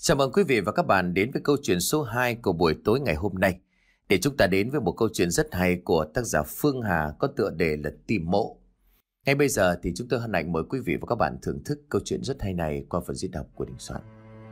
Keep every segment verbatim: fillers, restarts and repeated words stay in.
Chào mừng quý vị và các bạn đến với câu chuyện số hai của buổi tối ngày hôm nay. Để chúng ta đến với một câu chuyện rất hay của tác giả Phương Hà có tựa đề là Tìm Mộ. Ngay bây giờ thì chúng tôi hân hạnh mời quý vị và các bạn thưởng thức câu chuyện rất hay này qua phần diễn đọc của Đình Soạn.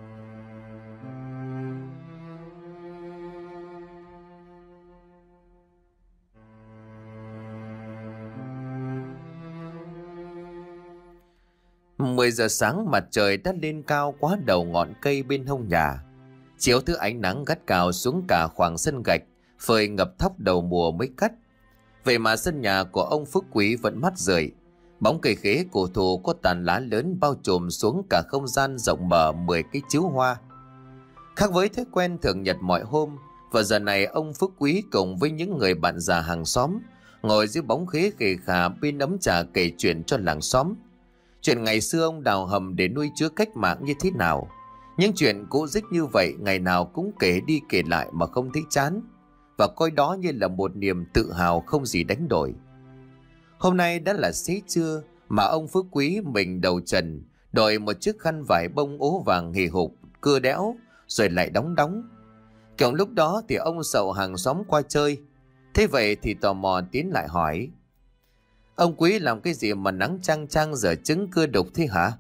Mười giờ sáng mặt trời đã lên cao quá đầu ngọn cây bên hông nhà, chiếu thứ ánh nắng gắt gao xuống cả khoảng sân gạch phơi ngập thóc đầu mùa mới cắt. Vậy mà sân nhà của ông Phước Quý vẫn mát rượi, bóng cây khế cổ thụ có tàn lá lớn bao trùm xuống cả không gian rộng mở mười cái chiếu hoa. Khác với thói quen thường nhật mọi hôm, vào giờ này ông Phước Quý cùng với những người bạn già hàng xóm ngồi dưới bóng khế khề khà bên ấm trà kể chuyện cho làng xóm. Chuyện ngày xưa ông đào hầm để nuôi chứa cách mạng như thế nào. Những chuyện cũ dích như vậy ngày nào cũng kể đi kể lại mà không thấy chán, và coi đó như là một niềm tự hào không gì đánh đổi. Hôm nay đã là xế trưa mà ông Phước Quý mình đầu trần, đội một chiếc khăn vải bông ố vàng hì hục, cưa đẽo rồi lại đóng đóng. Kiểu lúc đó thì ông Sậu hàng xóm qua chơi, thế vậy thì tò mò tiến lại hỏi: "Ông Quý làm cái gì mà nắng chang chang giờ trứng cưa đục thế hả?"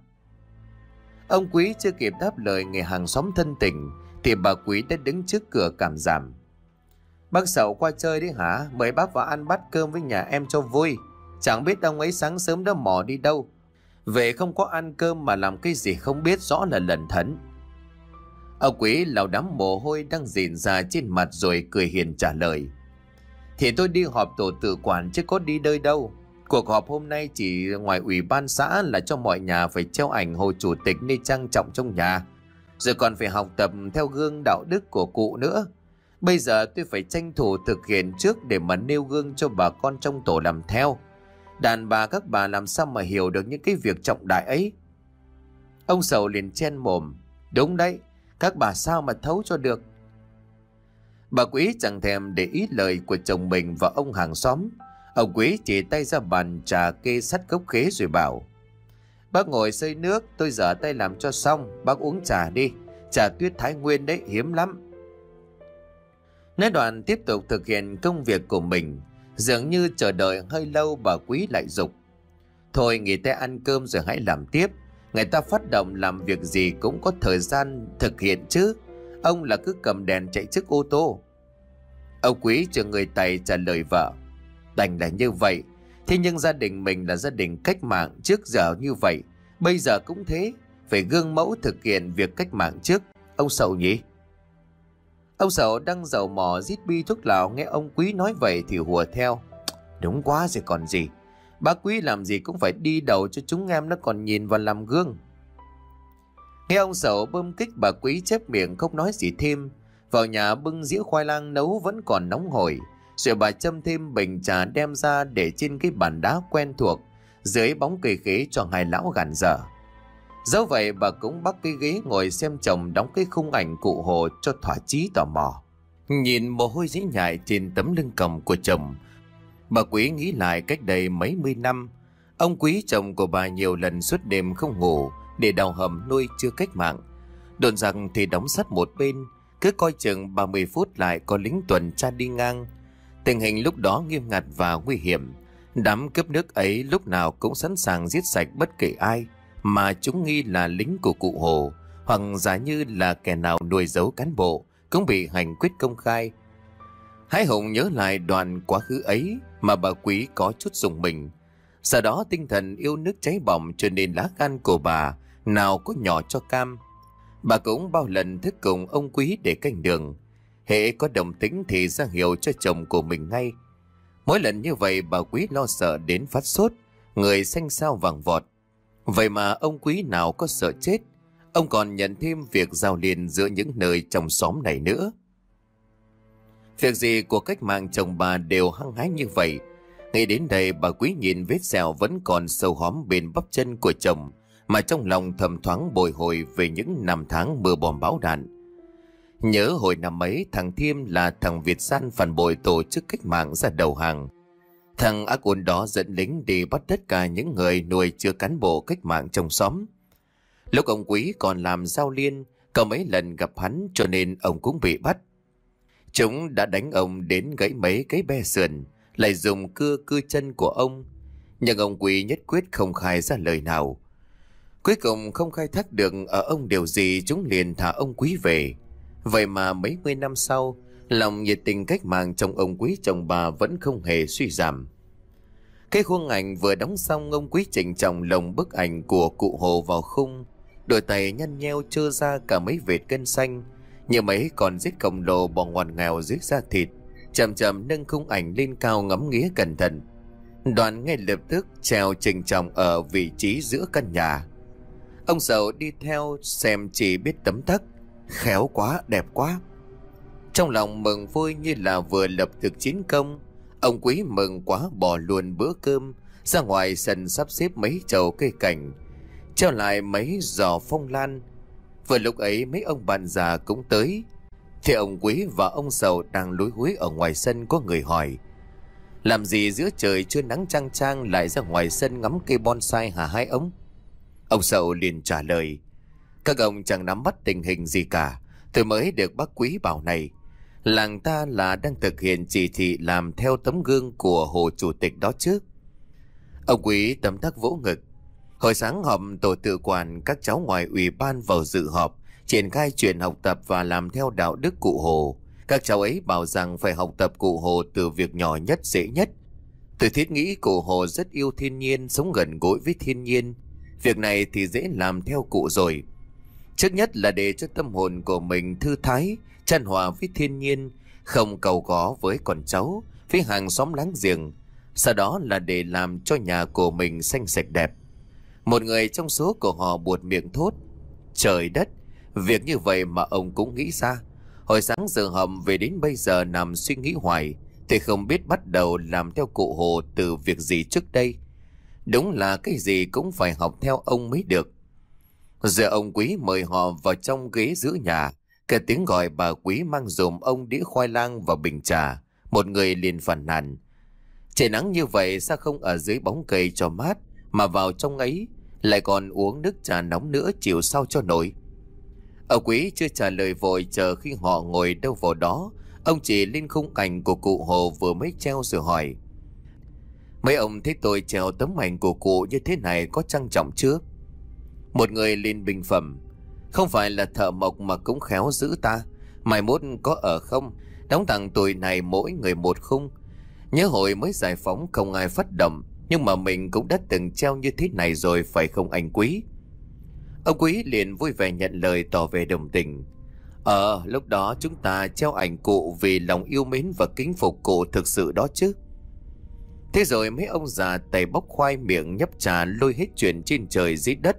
Ông Quý chưa kịp đáp lời người hàng xóm thân tình thì bà Quý đã đứng trước cửa cảm giảm: "Bác Sậu qua chơi đấy hả? Mời bác vào ăn bát cơm với nhà em cho vui. Chẳng biết ông ấy sáng sớm đã mò đi đâu, về không có ăn cơm mà làm cái gì không biết, rõ là lẩn thẩn." Ông Quý lau đám mồ hôi đang rịn ra trên mặt rồi cười hiền trả lời: "Thì tôi đi họp tổ tự quản chứ có đi nơi đâu. Cuộc họp hôm nay chỉ ngoài ủy ban xã là cho mọi nhà phải treo ảnh Hồ Chủ tịch nơi trang trọng trong nhà, rồi còn phải học tập theo gương đạo đức của cụ nữa. Bây giờ tôi phải tranh thủ thực hiện trước để mà nêu gương cho bà con trong tổ làm theo. Đàn bà các bà làm sao mà hiểu được những cái việc trọng đại ấy." Ông Sầu liền chen mồm: "Đúng đấy, các bà sao mà thấu cho được." Bà Quý chẳng thèm để ý lời của chồng mình và ông hàng xóm. Ông Quý chỉ tay ra bàn trà kê sát gốc khế rồi bảo: "Bác ngồi xơi nước, tôi dở tay làm cho xong, bác uống trà đi. Trà tuyết Thái Nguyên đấy, hiếm lắm." Nói đoạn tiếp tục thực hiện công việc của mình. Dường như chờ đợi hơi lâu, bà Quý lại giục: "Thôi nghỉ tay ăn cơm rồi hãy làm tiếp. Người ta phát động làm việc gì cũng có thời gian thực hiện chứ. Ông là cứ cầm đèn chạy trước ô tô." Ông Quý chờ người Tày trả lời vợ: "Đành là như vậy, thế nhưng gia đình mình là gia đình cách mạng, trước giờ như vậy, bây giờ cũng thế, phải gương mẫu thực hiện việc cách mạng trước. Ông Sậu nhỉ?" Ông Sậu đang dầu mò rít bi thuốc lào, nghe ông Quý nói vậy thì hùa theo: "Đúng quá rồi còn gì. Bác Quý làm gì cũng phải đi đầu cho chúng em nó còn nhìn và làm gương." Nghe ông Sậu bơm kích, bà Quý chép miệng không nói gì thêm. Vào nhà bưng dĩa khoai lang nấu vẫn còn nóng hổi, rồi bà châm thêm bình trà đem ra để trên cái bàn đá quen thuộc dưới bóng cây khế cho hai lão gàn dở. Dẫu vậy bà cũng bắt cái ghế ngồi xem chồng đóng cái khung ảnh cụ Hồ cho thỏa chí tò mò. Nhìn mồ hôi dĩ nhại trên tấm lưng còng của chồng, bà Quý nghĩ lại cách đây mấy mươi năm, ông Quý chồng của bà nhiều lần suốt đêm không ngủ để đào hầm nuôi chưa cách mạng. Đồn rằng thì đóng sắt một bên, cứ coi chừng ba mươi phút lại có lính tuần tra đi ngang. Tình hình lúc đó nghiêm ngặt và nguy hiểm. Đám cướp nước ấy lúc nào cũng sẵn sàng giết sạch bất kể ai mà chúng nghi là lính của cụ Hồ, hoặc giả như là kẻ nào nuôi giấu cán bộ cũng bị hành quyết công khai. Hái Hùng nhớ lại đoạn quá khứ ấy mà bà Quý có chút rùng mình. Sau đó tinh thần yêu nước cháy bỏng cho nên lá gan của bà nào có nhỏ cho cam. Bà cũng bao lần thức cùng ông Quý để canh đường. Hễ có động tĩnh thì ra hiệu cho chồng của mình ngay. Mỗi lần như vậy bà Quý lo sợ đến phát sốt, người xanh xao vàng vọt. Vậy mà ông Quý nào có sợ chết. Ông còn nhận thêm việc giao liền giữa những nơi trong xóm này nữa. Việc gì của cách mạng chồng bà đều hăng hái như vậy. Ngay đến đây bà Quý nhìn vết sẹo vẫn còn sâu hóm bên bắp chân của chồng, mà trong lòng thầm thoáng bồi hồi về những năm tháng mưa bom bão đạn. Nhớ hồi năm ấy thằng Thiêm là thằng Việt San phản bội tổ chức cách mạng ra đầu hàng. Thằng ác ôn đó dẫn lính đi bắt tất cả những người nuôi chưa cán bộ cách mạng trong xóm. Lúc ông Quý còn làm giao liên, Có mấy lần gặp hắn cho nên ông cũng bị bắt. Chúng đã đánh ông đến gãy mấy cái be sườn, lại dùng cưa cưa chân của ông. Nhưng ông Quý nhất quyết không khai ra lời nào. Cuối cùng không khai thác được ở ông điều gì, chúng liền thả ông Quý về. Vậy mà mấy mươi năm sau, lòng nhiệt tình cách mạng trong ông Quý chồng bà vẫn không hề suy giảm. Cái khuôn ảnh vừa đóng xong, ông Quý trịnh trọng lồng bức ảnh của cụ Hồ vào khung. Đôi tay nhăn nheo trơ ra cả mấy vệt gân xanh, như mấy con rết khổng lồ bò ngoằn nghèo dưới da thịt, chậm chậm nâng khung ảnh lên cao ngắm nghía cẩn thận. Đoàn ngay lập tức treo trịnh trọng ở vị trí giữa căn nhà. Ông Sầu đi theo xem chỉ biết tấm tắc: khéo quá, đẹp quá. Trong lòng mừng vui như là vừa lập được chiến công. Ông Quý mừng quá bỏ luôn bữa cơm, ra ngoài sân sắp xếp mấy chậu cây cảnh, treo lại mấy giò phong lan. Vừa lúc ấy mấy ông bạn già cũng tới. Thì ông Quý và ông Sầu đang lúi húi ở ngoài sân. Có người hỏi: làm gì giữa trời chưa nắng chang chang lại ra ngoài sân ngắm cây bonsai hả hai ông? Ông Sầu liền trả lời: các ông chẳng nắm bắt tình hình gì cả. Tôi mới được bác Quý bảo này. Làng ta là đang thực hiện chỉ thị làm theo tấm gương của Hồ Chủ tịch đó chứ. Ông Quý tấm tắc vỗ ngực. Hồi sáng họp tổ tự quản, các cháu ngoài ủy ban vào dự họp, triển khai chuyện học tập và làm theo đạo đức cụ Hồ. Các cháu ấy bảo rằng phải học tập cụ Hồ từ việc nhỏ nhất dễ nhất. Tôi thiết nghĩ cụ Hồ rất yêu thiên nhiên, sống gần gũi với thiên nhiên. Việc này thì dễ làm theo cụ rồi. Trước nhất là để cho tâm hồn của mình thư thái, chan hòa với thiên nhiên, không cầu có với con cháu, với hàng xóm láng giềng. Sau đó là để làm cho nhà của mình xanh sạch đẹp. Một người trong số của họ buột miệng thốt: trời đất, việc như vậy mà ông cũng nghĩ ra. Hồi sáng giờ họp về đến bây giờ nằm suy nghĩ hoài, thì không biết bắt đầu làm theo cụ Hồ từ việc gì trước đây. Đúng là cái gì cũng phải học theo ông mới được. Giờ ông Quý mời họ vào trong ghế giữa nhà. Cả tiếng gọi bà Quý mang dùm ông đĩa khoai lang và bình trà. Một người liền phàn nàn: trời nắng như vậy sao không ở dưới bóng cây cho mát, mà vào trong ấy lại còn uống nước trà nóng nữa, chịu sao cho nổi. Ông Quý chưa trả lời vội, chờ khi họ ngồi đâu vào đó, ông chỉ lên khung ảnh của cụ Hồ vừa mới treo rồi hỏi: mấy ông thấy tôi treo tấm ảnh của cụ như thế này có trang trọng chưa? Một người liền bình phẩm: không phải là thợ mộc mà cũng khéo giữ ta. Mai mốt có ở không, đóng tặng tuổi này mỗi người một khung. Nhớ hồi mới giải phóng không ai phát động, nhưng mà mình cũng đã từng treo như thế này rồi phải không anh Quý? Ông Quý liền vui vẻ nhận lời, tỏ vẻ đồng tình: Ờ lúc đó chúng ta treo ảnh cụ vì lòng yêu mến và kính phục cụ thực sự đó chứ. Thế rồi mấy ông già tay bóc khoai, miệng nhấp trà, lôi hết chuyện trên trời dưới đất,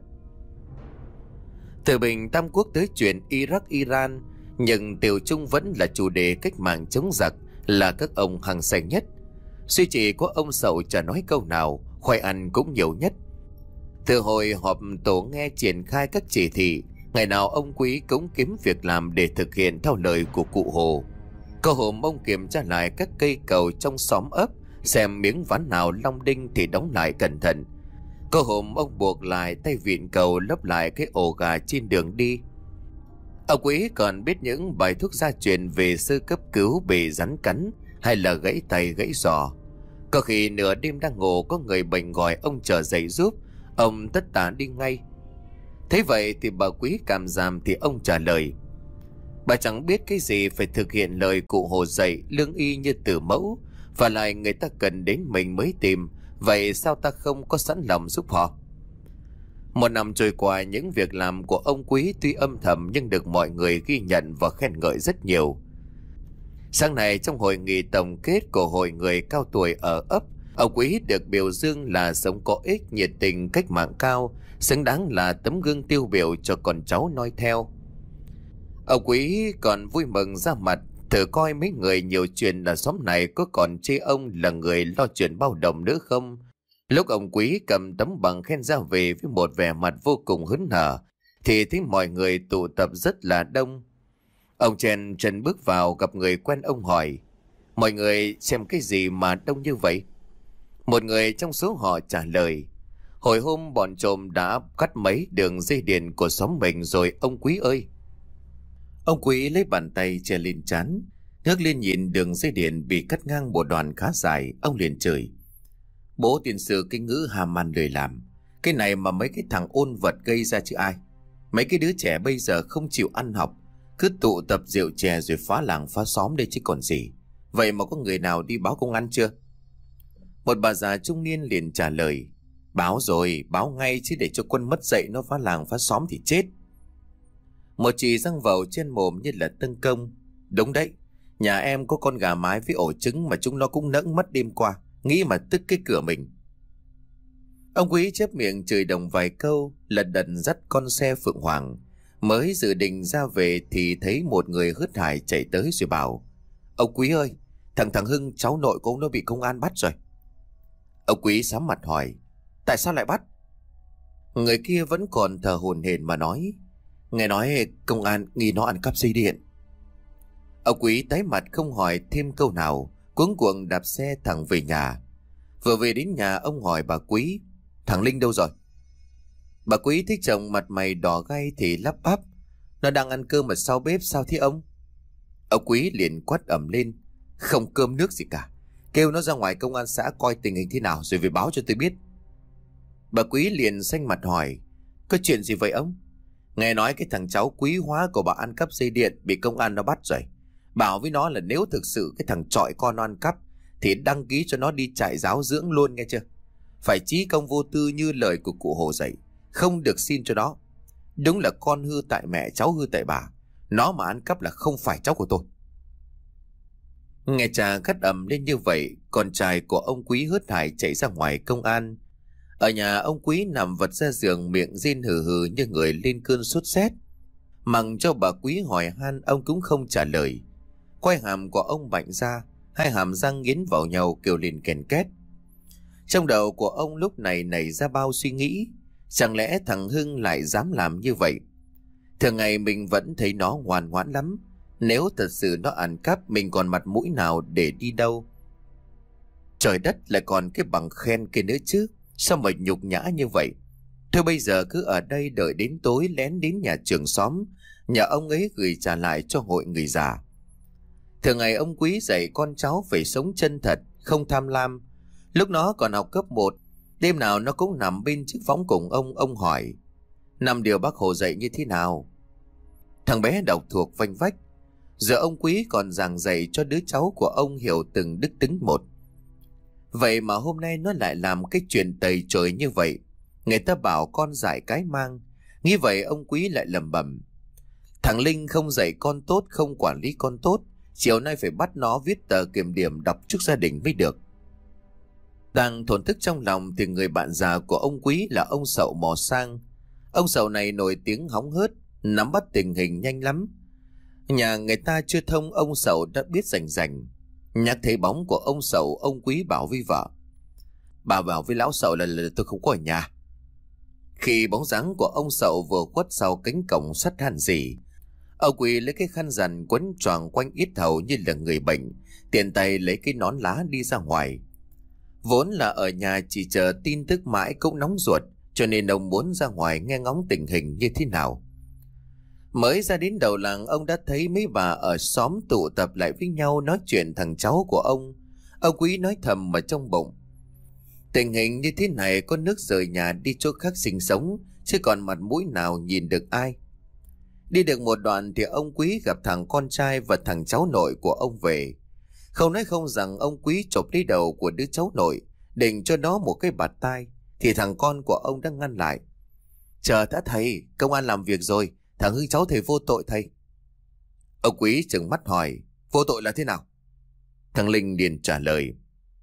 từ Bình Tam Quốc tới chuyện Iraq Iran. Nhưng tiểu chung vẫn là chủ đề cách mạng chống giặc là các ông hăng say nhất. Suy chỉ có ông Sậu chả nói câu nào, khoai ăn cũng nhiều nhất. Từ hồi họp tổ nghe triển khai các chỉ thị, ngày nào ông Quý cũng kiếm việc làm để thực hiện theo lời của cụ Hồ. Có hôm ông kiểm tra lại các cây cầu trong xóm ấp, xem miếng ván nào long đinh thì đóng lại cẩn thận. Có hôm ông buộc lại tay vịn cầu, lấp lại cái ổ gà trên đường đi. Ông Quý còn biết những bài thuốc gia truyền về sơ cấp cứu bị rắn cắn hay là gãy tay gãy giò. Có khi nửa đêm đang ngủ, có người bệnh gọi ông trở dậy giúp, ông tất tả đi ngay. Thế vậy thì bà Quý cảm giảm thì ông trả lời: bà chẳng biết cái gì phải thực hiện lời cụ Hồ dạy, lương y như từ mẫu, và lại người ta cần đến mình mới tìm, vậy sao ta không có sẵn lòng giúp họ? Một năm trôi qua, những việc làm của ông Quý tuy âm thầm nhưng được mọi người ghi nhận và khen ngợi rất nhiều. Sáng nay trong hội nghị tổng kết của hội người cao tuổi ở ấp, ông Quý được biểu dương là sống có ích, nhiệt tình, cách mạng cao, xứng đáng là tấm gương tiêu biểu cho con cháu noi theo. Ông Quý còn vui mừng ra mặt, thử coi mấy người nhiều chuyện ở xóm này có còn chê ông là người lo chuyện bao đồng nữa không. Lúc ông Quý cầm tấm bằng khen ra về với một vẻ mặt vô cùng hớn hở, thì thấy mọi người tụ tập rất là đông. Ông chen chân bước vào, gặp người quen ông hỏi: mọi người xem cái gì mà đông như vậy? Một người trong số họ trả lời: hồi hôm bọn trộm đã cắt mấy đường dây điện của xóm mình rồi ông Quý ơi. Ông Quý lấy bàn tay che lên trán, ngước lên nhìn đường dây điện bị cắt ngang một đoạn khá dài. Ông liền chửi: Bố tiền sử kinh ngữ hàm ăn lười làm. Cái này mà mấy cái thằng ôn vật gây ra chứ ai. Mấy cái đứa trẻ bây giờ không chịu ăn học, cứ tụ tập rượu chè rồi phá làng phá xóm đây chứ còn gì. Vậy mà có người nào đi báo công an chưa? Một bà già trung niên liền trả lời: Báo rồi, báo ngay chứ để cho quân mất dạy nó phá làng phá xóm thì chết. Một chị răng vào trên mồm như là tấn công: Đúng đấy, nhà em có con gà mái với ổ trứng mà chúng nó cũng nẫng mất đêm qua, nghĩ mà tức cái cửa mình. Ông Quý chép miệng chửi đồng vài câu, lật đật dắt con xe Phượng Hoàng. Mới dự định ra về thì thấy một người hớt hải chạy tới rồi bảo: Ông Quý ơi, thằng thằng Hưng cháu nội của ông nó bị công an bắt rồi. Ông Quý sám mặt hỏi: Tại sao lại bắt? Người kia vẫn còn thở hổn hển mà nói: Nghe nói công an nghi nó ăn cắp dây điện. Ông Quý tái mặt không hỏi thêm câu nào, cuống cuồng đạp xe thẳng về nhà. Vừa về đến nhà ông hỏi bà Quý: Thằng Linh đâu rồi? Bà Quý thấy chồng mặt mày đỏ gay thì lắp bắp: Nó đang ăn cơm ở sau bếp. Sao thế ông? Ông Quý liền quát ầm lên: Không cơm nước gì cả, kêu nó ra ngoài công an xã coi tình hình thế nào rồi về báo cho tôi biết. Bà Quý liền xanh mặt hỏi: Có chuyện gì vậy ông? Nghe nói cái thằng cháu Quý Hóa của bà ăn cắp dây điện bị công an nó bắt rồi. Bảo với nó là nếu thực sự cái thằng trọi con nó ăn cắp thì đăng ký cho nó đi trại giáo dưỡng luôn, nghe chưa? Phải chí công vô tư như lời của cụ Hồ dạy, không được xin cho nó. Đúng là con hư tại mẹ, cháu hư tại bà. Nó mà ăn cắp là không phải cháu của tôi. Nghe cha gắt ầm lên như vậy, con trai của ông Quý hớt hải chạy ra ngoài công an. Ở nhà ông Quý nằm vật ra giường, miệng rên hừ hừ như người lên cơn sốt rét. Mặc cho bà Quý hỏi han ông cũng không trả lời. Quai hàm của ông bạnh ra, hai hàm răng nghiến vào nhau kêu lên kèn két. Trong đầu của ông lúc này nảy ra bao suy nghĩ. Chẳng lẽ thằng Hưng lại dám làm như vậy? Thường ngày mình vẫn thấy nó ngoan ngoãn lắm. Nếu thật sự nó ăn cắp, mình còn mặt mũi nào để đi đâu? Trời đất, lại còn cái bằng khen kia nữa chứ. Sao mà nhục nhã như vậy? Thôi bây giờ cứ ở đây đợi đến tối lén đến nhà trường xóm, nhà ông ấy gửi trả lại cho hội người già. Thường ngày ông Quý dạy con cháu phải sống chân thật, không tham lam. Lúc nó còn học cấp một, đêm nào nó cũng nằm bên chiếc võng cùng ông. Ông hỏi: Năm điều bác Hồ dạy như thế nào? Thằng bé đọc thuộc vanh vách. Giờ ông Quý còn giảng dạy cho đứa cháu của ông hiểu từng đức tính một. Vậy mà hôm nay nó lại làm cái chuyện tày trời như vậy. Người ta bảo con dại cái mang. Nghĩ vậy ông Quý lại lẩm bẩm: Thằng Linh không dạy con tốt, không quản lý con tốt, chiều nay phải bắt nó viết tờ kiểm điểm đọc trước gia đình mới được. Đang thổn thức trong lòng thì người bạn già của ông Quý là ông Sậu mò sang. Ông Sậu này nổi tiếng hóng hớt, nắm bắt tình hình nhanh lắm. Nhà người ta chưa thông, ông Sậu đã biết rành rành. Nhắc thấy bóng của ông Sậu, ông Quý bảo với vợ: Bà bảo với lão Sậu là, là tôi không có ở nhà. Khi bóng dáng của ông Sậu vừa khuất sau cánh cổng sắt hàn gì, ông Quý lấy cái khăn rằn quấn choàng quanh yết hầu như là người bệnh, tiện tay lấy cái nón lá đi ra ngoài. Vốn là ở nhà chỉ chờ tin tức mãi cũng nóng ruột, cho nên ông muốn ra ngoài nghe ngóng tình hình như thế nào. Mới ra đến đầu làng, ông đã thấy mấy bà ở xóm tụ tập lại với nhau nói chuyện thằng cháu của ông. Ông Quý nói thầm ở trong bụng: Tình hình như thế này có nước rời nhà đi chỗ khác sinh sống, chứ còn mặt mũi nào nhìn được ai. Đi được một đoạn thì ông Quý gặp thằng con trai và thằng cháu nội của ông về. Không nói không rằng ông Quý chộp lấy đầu của đứa cháu nội, định cho nó một cái bạt tai, thì thằng con của ông đã ngăn lại: Chờ đã thầy, công an làm việc rồi, thằng Hưng cháu thầy vô tội thầy. Ông Quý trừng mắt hỏi: Vô tội là thế nào? Thằng Linh liền trả lời: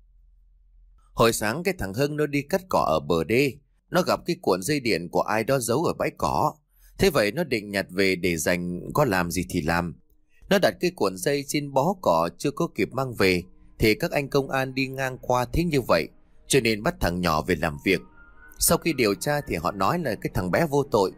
Hồi sáng cái thằng Hưng nó đi cắt cỏ ở bờ đê, nó gặp cái cuộn dây điện của ai đó giấu ở bãi cỏ. Thế vậy nó định nhặt về để dành, có làm gì thì làm. Nó đặt cái cuộn dây trên bó cỏ chưa có kịp mang về, thì các anh công an đi ngang qua thấy như vậy, cho nên bắt thằng nhỏ về làm việc. Sau khi điều tra thì họ nói là cái thằng bé vô tội.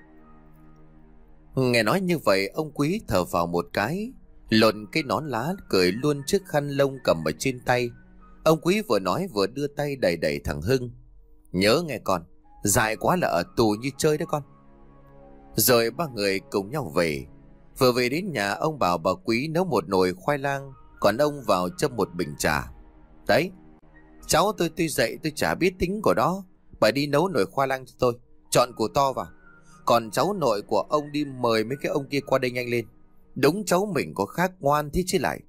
Nghe nói như vậy, ông Quý thở vào một cái, lột cái nón lá, cởi luôn chiếc khăn lông cầm ở trên tay. Ông Quý vừa nói vừa đưa tay đẩy đẩy thằng Hưng: Nhớ nghe con, dại quá là ở tù như chơi đó con. Rồi ba người cùng nhau về. Vừa về đến nhà, ông bảo bà Quý nấu một nồi khoai lang, còn ông vào châm một bình trà. Đấy, cháu tôi tuy dậy tôi chả biết tính của đó. Bà đi nấu nồi khoai lang cho tôi, chọn củ to vào. Còn cháu nội của ông đi mời mấy cái ông kia qua đây nhanh lên. Đúng cháu mình có khác ngoan thế chứ lại.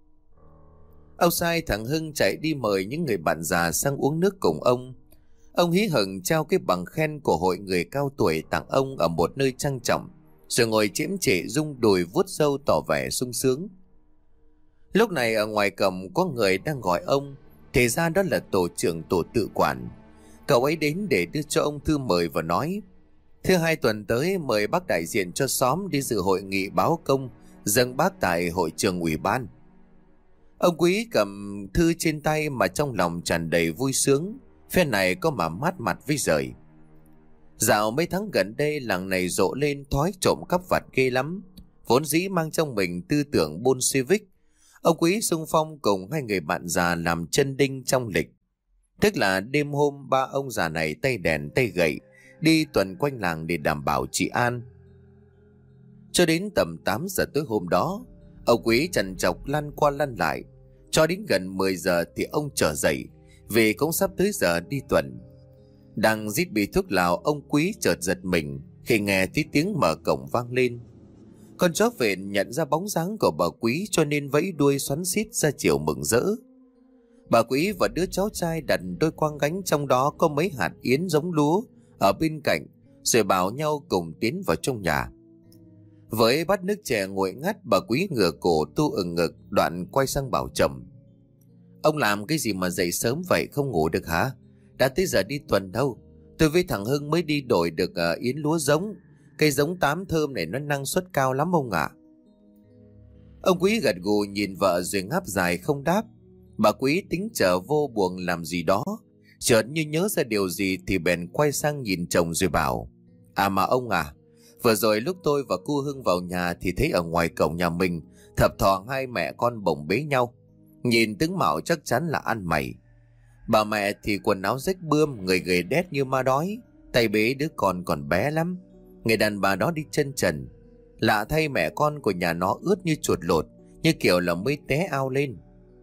Ông sai thằng Hưng chạy đi mời những người bạn già sang uống nước cùng ông. Ông hí hửng trao cái bằng khen của hội người cao tuổi tặng ông ở một nơi trang trọng, rồi ngồi chiếm trệ rung đùi vuốt râu tỏ vẻ sung sướng. Lúc này ở ngoài cổng có người đang gọi ông, thì ra đó là tổ trưởng tổ tự quản. Cậu ấy đến để đưa cho ông thư mời và nói: Thưa, hai tuần tới mời bác đại diện cho xóm đi dự hội nghị báo công dâng bác tại hội trường ủy ban. Ông Quý cầm thư trên tay mà trong lòng tràn đầy vui sướng, phe này có mà mát mặt với rời. Dạo mấy tháng gần đây làng này rộ lên thói trộm cắp vặt ghê lắm, vốn dĩ mang trong mình tư tưởng Bolshevik. Ông Quý xung phong cùng hai người bạn già làm chân đinh trong lịch. Tức là đêm hôm ba ông già này tay đèn tay gậy đi tuần quanh làng để đảm bảo trị an. Cho đến tầm tám giờ tối hôm đó, ông Quý trằn trọc lăn qua lăn lại. Cho đến gần mười giờ thì ông trở dậy, vì cũng sắp tới giờ đi tuần. Đang rít bị thuốc lào, ông Quý chợt giật mình khi nghe thấy tiếng mở cổng vang lên. Con chó vện nhận ra bóng dáng của bà Quý cho nên vẫy đuôi xoắn xít ra chiều mừng rỡ. Bà Quý và đứa cháu trai đặt đôi quang gánh trong đó có mấy hạt yến giống lúa ở bên cạnh, rồi bảo nhau cùng tiến vào trong nhà. Với bát nước chè nguội ngắt, bà Quý ngửa cổ tu ừng ngực, đoạn quay sang bảo chồng: Ông làm cái gì mà dậy sớm vậy, không ngủ được hả? Đã tới giờ đi tuần đâu. Tôi với thằng Hưng mới đi đổi được uh, yến lúa giống. Cây giống tám thơm này nó năng suất cao lắm ông ạ. Ông Quý gật gù nhìn vợ rồi ngáp dài không đáp. Bà Quý tính chờ vô buồng làm gì đó, chợt như nhớ ra điều gì thì bèn quay sang nhìn chồng rồi bảo: À mà ông à, vừa rồi lúc tôi và cô Hưng vào nhà thì thấy ở ngoài cổng nhà mình thập thò hai mẹ con bồng bế nhau. Nhìn tướng mạo chắc chắn là ăn mày. Bà mẹ thì quần áo rách bươm, người gầy đét như ma đói, tay bế đứa con còn bé lắm. Người đàn bà đó đi chân trần. Lạ thay mẹ con của nhà nó ướt như chuột lột, như kiểu là mới té ao lên.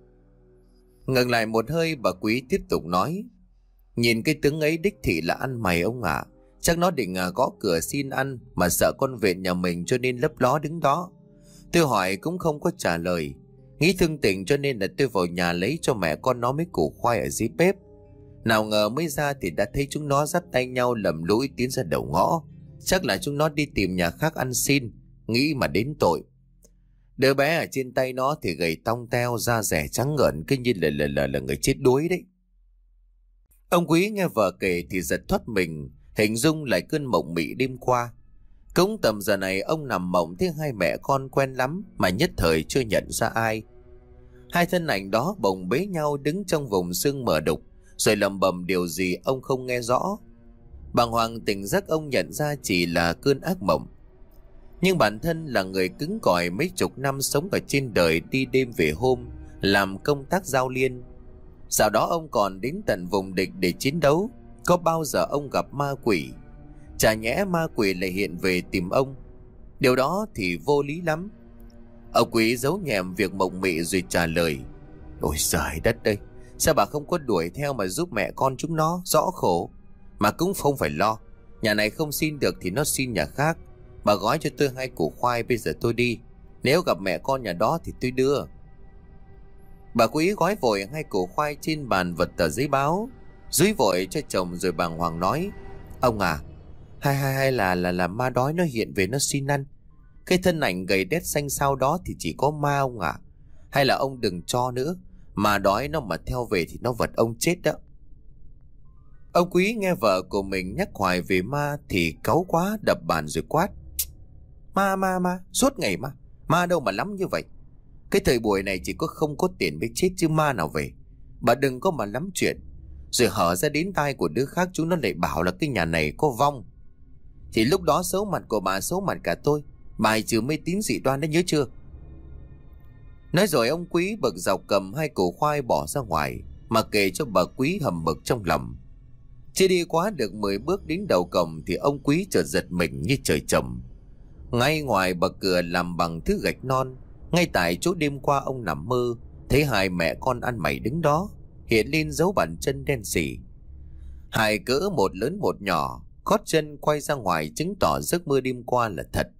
Ngừng lại một hơi, bà Quý tiếp tục nói: Nhìn cái tướng ấy đích thị là ăn mày ông ạ. À. Chắc nó định à, gõ cửa xin ăn, mà sợ con vện nhà mình cho nên lấp ló đứng đó. Tôi hỏi cũng không có trả lời. Nghĩ thương tình cho nên là tôi vào nhà lấy cho mẹ con nó mấy củ khoai ở dưới bếp. Nào ngờ mới ra thì đã thấy chúng nó dắt tay nhau lầm lũi tiến ra đầu ngõ. Chắc là chúng nó đi tìm nhà khác ăn xin, nghĩ mà đến tội. Đứa bé ở trên tay nó thì gầy tong teo, da rẻ trắng ngợn, cứ như là, là, là, là người chết đuối đấy. Ông Quý nghe vợ kể thì giật thoát mình, hình dung lại cơn mộng mị đêm qua. Cũng tầm giờ này ông nằm mộng thấy hai mẹ con quen lắm mà nhất thời chưa nhận ra ai. Hai thân ảnh đó bồng bế nhau đứng trong vùng sương mờ đục, rồi lầm bầm điều gì ông không nghe rõ. Bàng hoàng tỉnh giấc, ông nhận ra chỉ là cơn ác mộng. Nhưng bản thân là người cứng cỏi mấy chục năm sống ở trên đời, đi đêm về hôm, làm công tác giao liên. Sau đó ông còn đến tận vùng địch để chiến đấu. Có bao giờ ông gặp ma quỷ? Chả nhẽ ma quỷ lại hiện về tìm ông? Điều đó thì vô lý lắm. Ông Quý giấu nhẹm việc mộng mị rồi trả lời: Ôi giời đất ơi, sao bà không có đuổi theo mà giúp mẹ con chúng nó, rõ khổ. Mà cũng không phải lo, nhà này không xin được thì nó xin nhà khác. Bà gói cho tôi hai củ khoai, bây giờ tôi đi. Nếu gặp mẹ con nhà đó thì tôi đưa. Bà Quý gói vội hai củ khoai trên bàn, vật tờ giấy báo, dúi vội cho chồng rồi bàng hoàng nói: Ông à, hay hay hay là là là ma đói nó hiện về nó xin ăn. Cái thân ảnh gầy đét xanh xao đó thì chỉ có ma ông à. Hay là ông đừng cho nữa, mà đói nó mà theo về thì nó vật ông chết đó. Ông Quý nghe vợ của mình nhắc hoài về ma thì cáu quá, đập bàn rồi quát: Ma ma ma, suốt ngày ma, ma đâu mà lắm như vậy. Cái thời buổi này chỉ có không có tiền mới chết chứ ma nào về. Bà đừng có mà lắm chuyện. Rồi hở ra đến tai của đứa khác chúng nó lại bảo là cái nhà này có vong. Thì lúc đó xấu mặt của bà xấu mặt cả tôi. Bà trừ mê tín dị đoan đấy, nhớ chưa? Nói rồi ông Quý bực dọc cầm hai củ khoai bỏ ra ngoài, mà kể cho bà Quý hầm bực trong lòng. Chưa đi quá được mười bước đến đầu cổng thì ông Quý chợt giật mình như trời trồng. Ngay ngoài bậc cửa làm bằng thứ gạch non, ngay tại chỗ đêm qua ông nằm mơ thấy hai mẹ con ăn mày đứng đó, hiện lên dấu bàn chân đen sì. Hai cỡ một lớn một nhỏ, gót chân quay ra ngoài chứng tỏ giấc mơ đêm qua là thật.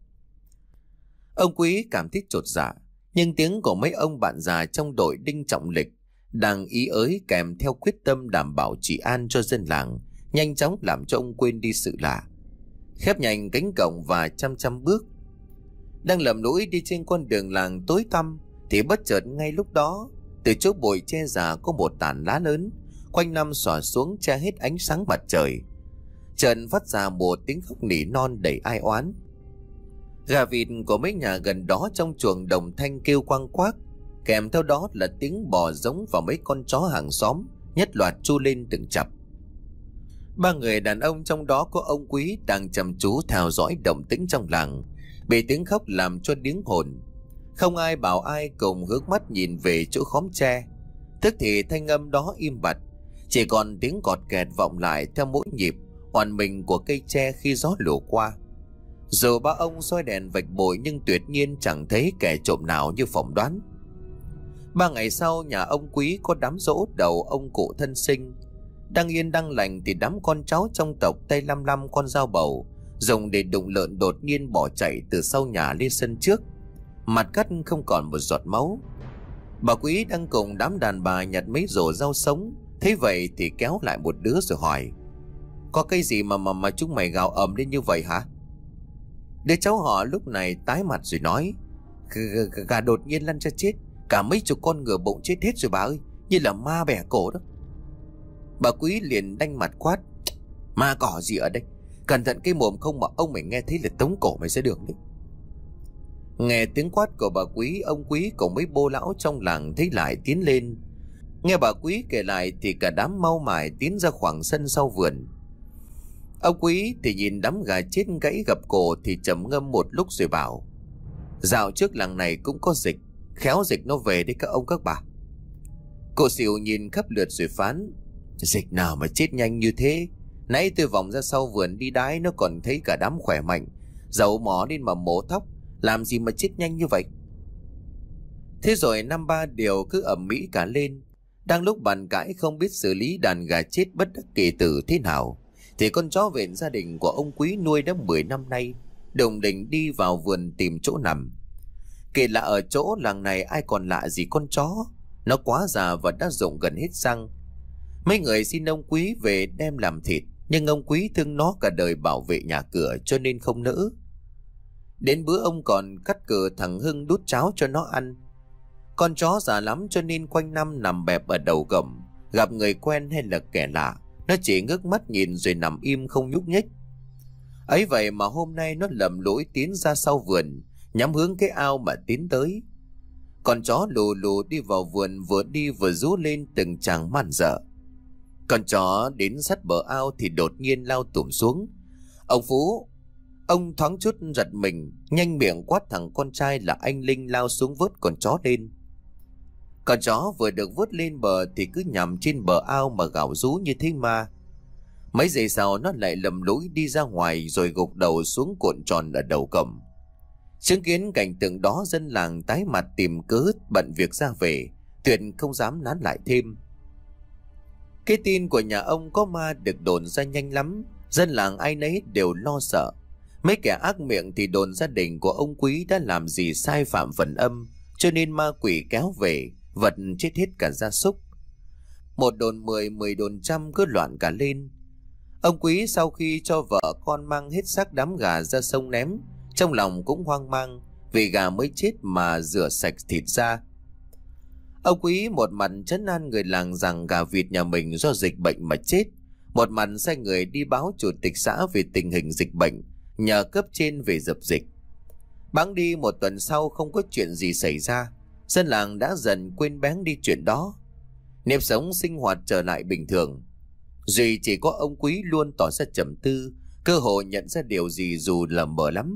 Ông Quý cảm thấy chột dạ, nhưng tiếng của mấy ông bạn già trong đội Đinh Trọng Lịch đang ý ới kèm theo quyết tâm đảm bảo trị an cho dân làng nhanh chóng làm cho ông quên đi sự lạ. Khép nhanh cánh cổng và chăm chăm bước, đang lầm lũi đi trên con đường làng tối tăm, thì bất chợt ngay lúc đó, từ chỗ bụi tre già có một tàn lá lớn quanh năm xõa xuống che hết ánh sáng mặt trời. Chợt phát ra một tiếng khóc nỉ non đầy ai oán. Gà vịt của mấy nhà gần đó trong chuồng đồng thanh kêu quang quác, kèm theo đó là tiếng bò giống và mấy con chó hàng xóm nhất loạt tru lên từng chập. Ba người đàn ông trong đó có ông Quý đang chăm chú theo dõi động tĩnh trong làng, bị tiếng khóc làm cho điếng hồn. Không ai bảo ai, cùng hướng mắt nhìn về chỗ khóm tre. Tức thì thanh âm đó im bặt, chỉ còn tiếng cọt kẹt vọng lại theo mỗi nhịp oằn mình của cây tre khi gió lùa qua. Dù ba ông soi đèn vạch bụi nhưng tuyệt nhiên chẳng thấy kẻ trộm nào như phỏng đoán. Ba ngày sau, nhà ông Quý có đám giỗ đầu ông cụ thân sinh. Đang yên đang lành thì đám con cháu trong tộc tay lăm lăm con dao bầu dùng để đụng lợn đột nhiên bỏ chạy từ sau nhà lên sân trước, mặt cắt không còn một giọt máu. Bà Quý đang cùng đám đàn bà nhặt mấy rổ rau sống, thấy vậy thì kéo lại một đứa rồi hỏi: "Có cái gì mà mà mà chúng mày gào ầm lên như vậy hả?" Đứa cháu họ lúc này tái mặt rồi nói: Gà đột nhiên lăn ra chết, cả mấy chục con ngựa bụng chết hết rồi bà ơi, như là ma bẻ cổ đó. Bà Quý liền đanh mặt quát: "Ma cỏ gì ở đây? Cẩn thận cái mồm không mà ông mày nghe thấy là tống cổ mày ra đường đấy." Nghe tiếng quát của bà Quý, ông Quý cùng mấy bô lão trong làng thấy lại tiến lên. Nghe bà Quý kể lại thì cả đám mau mải tiến ra khoảng sân sau vườn. Ông Quý thì nhìn đám gà chết gãy gập cổ thì trầm ngâm một lúc rồi bảo: "Dạo trước làng này cũng có dịch, khéo dịch nó về đấy các ông các bà." Cô Xỉu nhìn khắp lượt rồi phán: "Dịch nào mà chết nhanh như thế? Nãy tôi vòng ra sau vườn đi đái nó còn thấy cả đám khỏe mạnh, dậu mỏ lên mà mổ thóc, làm gì mà chết nhanh như vậy?" Thế rồi năm ba điều cứ ầm ĩ cả lên. Đang lúc bàn cãi không biết xử lý đàn gà chết bất đắc kỳ tử thế nào, thì con chó vện gia đình của ông Quý nuôi đã mười năm nay đồng đình đi vào vườn tìm chỗ nằm. Kể lạ ở chỗ làng này ai còn lạ gì con chó, nó quá già và đã rụng gần hết răng. Mấy người xin ông Quý về đem làm thịt, nhưng ông Quý thương nó cả đời bảo vệ nhà cửa cho nên không nỡ. Đến bữa ông còn cắt cử thằng Hưng đút cháo cho nó ăn. Con chó già lắm cho nên quanh năm nằm bẹp ở đầu gầm, gặp người quen hay là kẻ lạ, nó chỉ ngước mắt nhìn rồi nằm im không nhúc nhích. Ấy vậy mà hôm nay nó lầm lũi tiến ra sau vườn, nhắm hướng cái ao mà tiến tới. Con chó lù lù đi vào vườn, vừa đi vừa rú lên từng tràng man dợ. Con chó đến sát bờ ao thì đột nhiên lao tụm xuống. Ông Phú, ông thoáng chút giật mình, nhanh miệng quát thằng con trai là anh Linh lao xuống vớt con chó lên. Con chó vừa được vớt lên bờ thì cứ nằm trên bờ ao mà gào rú như thế ma. Mấy giây sau nó lại lầm lũi đi ra ngoài rồi gục đầu xuống cuộn tròn ở đầu cổng. Chứng kiến cảnh tượng đó, dân làng tái mặt tìm cớ bận việc ra về, tuyệt không dám nán lại thêm. Cái tin của nhà ông có ma được đồn ra nhanh lắm, dân làng ai nấy đều lo sợ. Mấy kẻ ác miệng thì đồn gia đình của ông Quý đã làm gì sai phạm phần âm, cho nên ma quỷ kéo về, vật chết hết cả gia súc. Một đồn mười, mười đồn trăm cứ loạn cả lên. Ông Quý sau khi cho vợ con mang hết xác đám gà ra sông ném, trong lòng cũng hoang mang vì gà mới chết mà rửa sạch thịt ra. Ông Quý một mặt trấn an người làng rằng gà vịt nhà mình do dịch bệnh mà chết, một mặt sai người đi báo chủ tịch xã về tình hình dịch bệnh, nhờ cấp trên về dập dịch. Bẵng đi một tuần sau không có chuyện gì xảy ra, dân làng đã dần quên bén đi chuyện đó. Nếp sống sinh hoạt trở lại bình thường. Duy chỉ có ông Quý luôn tỏ ra trầm tư, cơ hồ nhận ra điều gì dù lờ mờ lắm.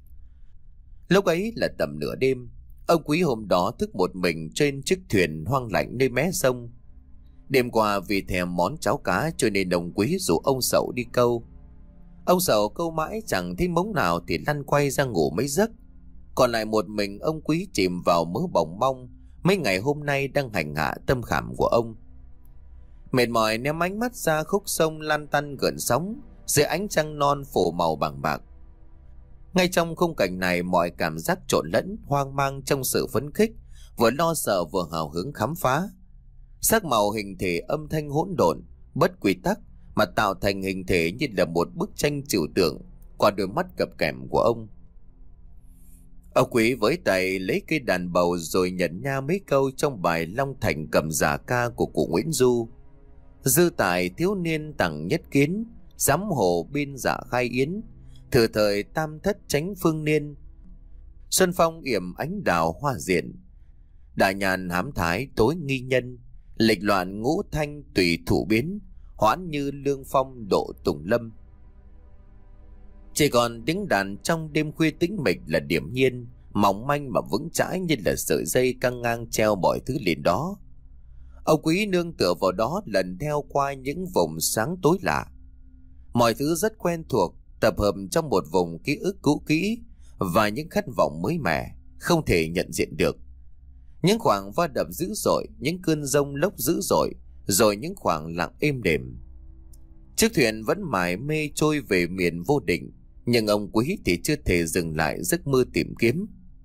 Lúc ấy là tầm nửa đêm, ông Quý hôm đó thức một mình trên chiếc thuyền hoang lạnh nơi mé sông. Đêm qua vì thèm món cháo cá cho nên ông Quý rủ ông Sậu đi câu. Ông Sầu câu mãi chẳng thấy mống nào thì lăn quay ra ngủ mấy giấc. Còn lại một mình ông Quý chìm vào mớ bồng mong mấy ngày hôm nay đang hành hạ tâm khảm của ông. Mệt mỏi ném ánh mắt ra khúc sông lan tăn gợn sóng dưới ánh trăng non phủ màu bằng bạc. Ngay trong khung cảnh này, mọi cảm giác trộn lẫn, hoang mang trong sự phấn khích, vừa lo sợ vừa hào hứng khám phá. Sắc màu hình thể âm thanh hỗn độn, bất quy tắc mà tạo thành hình thể như là một bức tranh trừu tượng qua đôi mắt cập kềm của ông. Ông Quý với tay lấy cây đàn bầu rồi nhận nha mấy câu trong bài Long Thành cầm giả ca của cụ Nguyễn Du. Dư tài thiếu niên tặng nhất kiến, giám hồ biên dạ khai yến, thừa thời tam thất tránh phương niên. Xuân phong yểm ánh đào hoa diện, đại nhàn hám thái tối nghi nhân, lịch loạn ngũ thanh tùy thủ biến, hoãn như lương phong độ tùng lâm. Chỉ còn tiếng đàn trong đêm khuya tĩnh mịch là điểm nhiên, mỏng manh mà vững chãi như là sợi dây căng ngang treo mọi thứ lên đó. Ông Quý nương tựa vào đó lần theo qua những vùng sáng tối lạ. Mọi thứ rất quen thuộc, tập hợp trong một vùng ký ức cũ kỹ và những khát vọng mới mẻ, không thể nhận diện được. Những khoảng va đập dữ dội, những cơn giông lốc dữ dội, rồi những khoảng lặng êm đềm. Chiếc thuyền vẫn mải mê trôi về miền vô định, nhưng ông Quý thì chưa thể dừng lại giấc mơ tìm kiếm.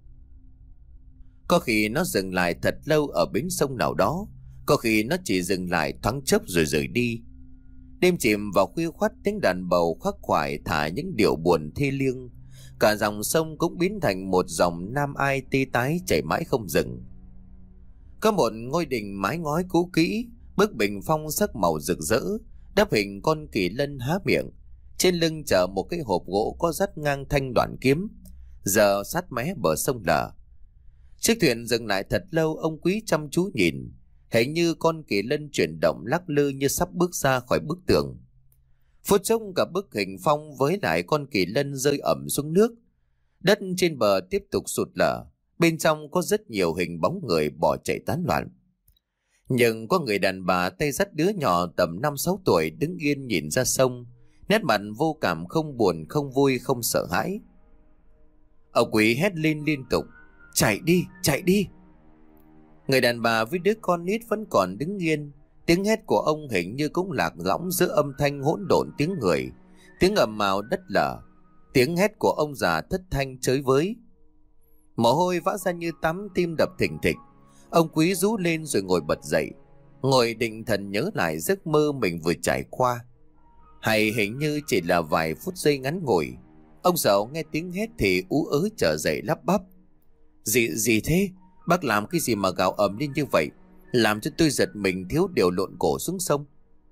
Có khi nó dừng lại thật lâu ở bến sông nào đó, có khi nó chỉ dừng lại thoáng chốc rồi rời đi. Đêm chìm vào khuya khoắt, tiếng đàn bầu khắc khoải thả những điệu buồn thê liêng. Cả dòng sông cũng biến thành một dòng nam ai tê tái chảy mãi không dừng. Có một ngôi đình mái ngói cũ kỹ, bức bình phong sắc màu rực rỡ, đắp hình con kỳ lân há miệng, trên lưng chở một cái hộp gỗ có dắt ngang thanh đoạn kiếm, giờ sát mé bờ sông lở. Chiếc thuyền dừng lại thật lâu, ông Quý chăm chú nhìn, hình như con kỳ lân chuyển động lắc lư như sắp bước ra khỏi bức tường. Phút chốc cả bức hình phong với lại con kỳ lân rơi ẩm xuống nước. Đất trên bờ tiếp tục sụt lở, bên trong có rất nhiều hình bóng người bỏ chạy tán loạn. Nhưng có người đàn bà tay dắt đứa nhỏ tầm năm sáu tuổi đứng yên nhìn ra sông, nét mặt vô cảm, không buồn, không vui, không sợ hãi. Ông Quý hét lên liên tục: "Chạy đi, chạy đi!" Người đàn bà với đứa con nít vẫn còn đứng yên. Tiếng hét của ông hình như cũng lạc lõng giữa âm thanh hỗn độn tiếng người, tiếng ầm ào đất lở. Tiếng hét của ông già thất thanh chới với. Mồ hôi vã ra như tắm, tim đập thình thịch. Ông Quý rú lên rồi ngồi bật dậy, ngồi định thần nhớ lại giấc mơ mình vừa trải qua. Hay hình như chỉ là vài phút giây ngắn ngủi. Ông Sầu nghe tiếng hét thì ú ớ trở dậy lắp bắp: Gì gì thế? Bác làm cái gì mà gào ầm lên như vậy, làm cho tôi giật mình thiếu điều lộn cổ xuống sông.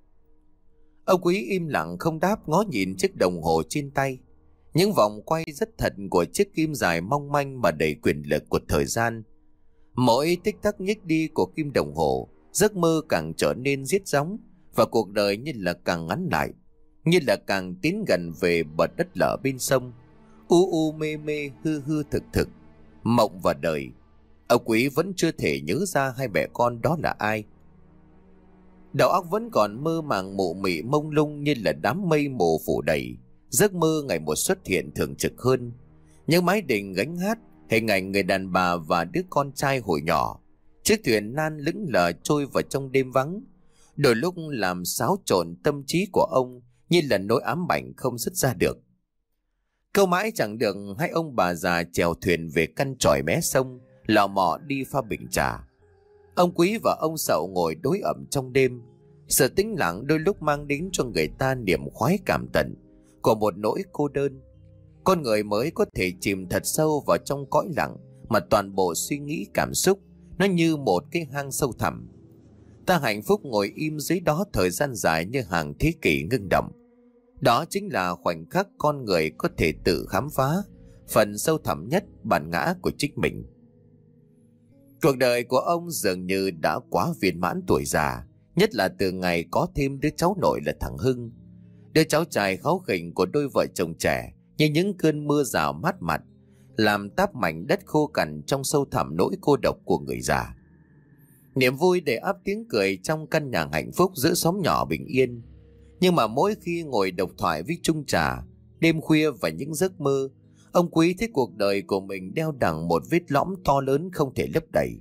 Ông Quý im lặng không đáp, ngó nhìn chiếc đồng hồ trên tay. Những vòng quay rất thật của chiếc kim dài mong manh mà đầy quyền lực của thời gian. Mỗi tích tắc nhích đi của kim đồng hồ, giấc mơ càng trở nên giết gióng, và cuộc đời như là càng ngắn lại, như là càng tiến gần về bờ đất lở bên sông. U u mê mê, hư hư thực thực, mộng và đời. Ông Quý vẫn chưa thể nhớ ra hai mẹ con đó là ai. Đầu óc vẫn còn mơ màng mụ mị mông lung như là đám mây mù phủ đầy. Giấc mơ ngày một xuất hiện thường trực hơn. Những mái đình gánh hát, hình ảnh người đàn bà và đứa con trai hồi nhỏ. Chiếc thuyền nan lững lờ trôi vào trong đêm vắng, đôi lúc làm xáo trộn tâm trí của ông như là nỗi ám ảnh không dứt ra được. Câu mãi chẳng được, hai ông bà già chèo thuyền về căn tròi mé sông, lò mò đi pha bình trà. Ông Quý và ông Sậu ngồi đối ẩm trong đêm. Sự tĩnh lặng đôi lúc mang đến cho người ta niềm khoái cảm tận của một nỗi cô đơn. Con người mới có thể chìm thật sâu vào trong cõi lặng mà toàn bộ suy nghĩ cảm xúc nó như một cái hang sâu thẳm. Ta hạnh phúc ngồi im dưới đó thời gian dài như hàng thế kỷ ngưng động. Đó chính là khoảnh khắc con người có thể tự khám phá phần sâu thẳm nhất bản ngã của chính mình. Cuộc đời của ông dường như đã quá viên mãn tuổi già, nhất là từ ngày có thêm đứa cháu nội là thằng Hưng. Đứa cháu trai kháu khỉnh của đôi vợ chồng trẻ như những cơn mưa rào mát mặt, làm táp mảnh đất khô cằn trong sâu thẳm nỗi cô độc của người già. Niềm vui để áp tiếng cười trong căn nhà hạnh phúc giữa xóm nhỏ bình yên. Nhưng mà mỗi khi ngồi độc thoại với chung trà, Đêm khuya và những giấc mơ, ông Quý thấy cuộc đời của mình đeo đẳng một vết lõm to lớn không thể lấp đầy.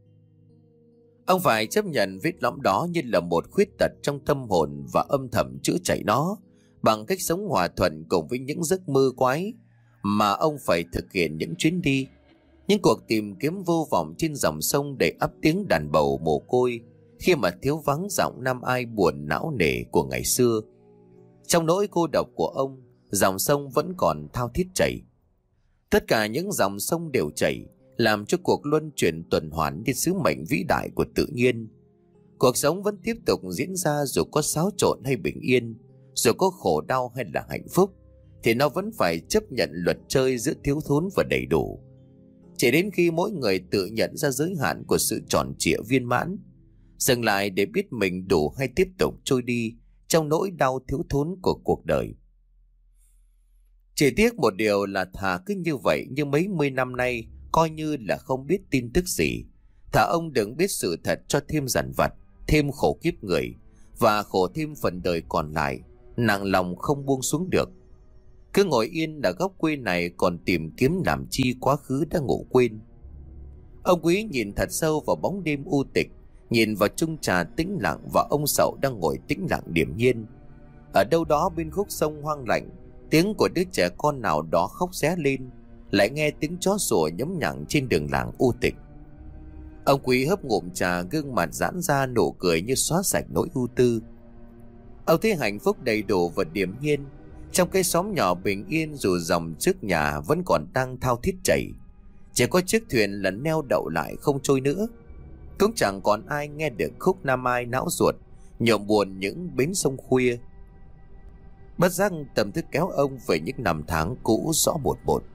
Ông phải chấp nhận vết lõm đó như là một khuyết tật trong tâm hồn và âm thầm chữa chạy nó bằng cách sống hòa thuận cùng với những giấc mơ quái mà ông phải thực hiện những chuyến đi, những cuộc tìm kiếm vô vọng trên dòng sông đầy ắp tiếng đàn bầu mồ côi khi mà thiếu vắng giọng nam ai buồn não nề của ngày xưa. Trong nỗi cô độc của ông, dòng sông vẫn còn thao thiết chảy. Tất cả những dòng sông đều chảy, làm cho cuộc luân chuyển tuần hoàn như sứ mệnh vĩ đại của tự nhiên. Cuộc sống vẫn tiếp tục diễn ra dù có xáo trộn hay bình yên, dù có khổ đau hay là hạnh phúc, thì nó vẫn phải chấp nhận luật chơi giữa thiếu thốn và đầy đủ. Chỉ đến khi mỗi người tự nhận ra giới hạn của sự tròn trịa viên mãn, dừng lại để biết mình đủ hay tiếp tục trôi đi trong nỗi đau thiếu thốn của cuộc đời. Chỉ tiếc một điều là thà cứ như vậy như mấy mươi năm nay coi như là không biết tin tức gì. Thà ông đừng biết sự thật cho thêm dằn vặt, thêm khổ kiếp người và khổ thêm phần đời còn lại, nặng lòng không buông xuống được. Cứ ngồi yên ở góc quê này còn tìm kiếm làm chi quá khứ đã ngủ quên. Ông Quý nhìn thật sâu vào bóng đêm u tịch, nhìn vào chung trà tĩnh lặng và ông Sậu đang ngồi tĩnh lặng điềm nhiên. Ở đâu đó bên khúc sông hoang lạnh, tiếng của đứa trẻ con nào đó khóc ré lên, lại nghe tiếng chó sủa nhấm nhặng trên đường làng u tịch. Ông Quý hớp ngụm trà, gương mặt giãn ra nụ cười như xóa sạch nỗi ưu tư. Ông thấy hạnh phúc đầy đủ và điềm nhiên trong cái xóm nhỏ bình yên, dù dòng trước nhà vẫn còn đang thao thiết chảy. Chỉ có chiếc thuyền lần neo đậu lại không trôi nữa. Cũng chẳng còn ai nghe được khúc Nam Ai não ruột nhộm buồn những bến sông khuya. Bất giác tâm thức kéo ông về những năm tháng cũ rõ một một.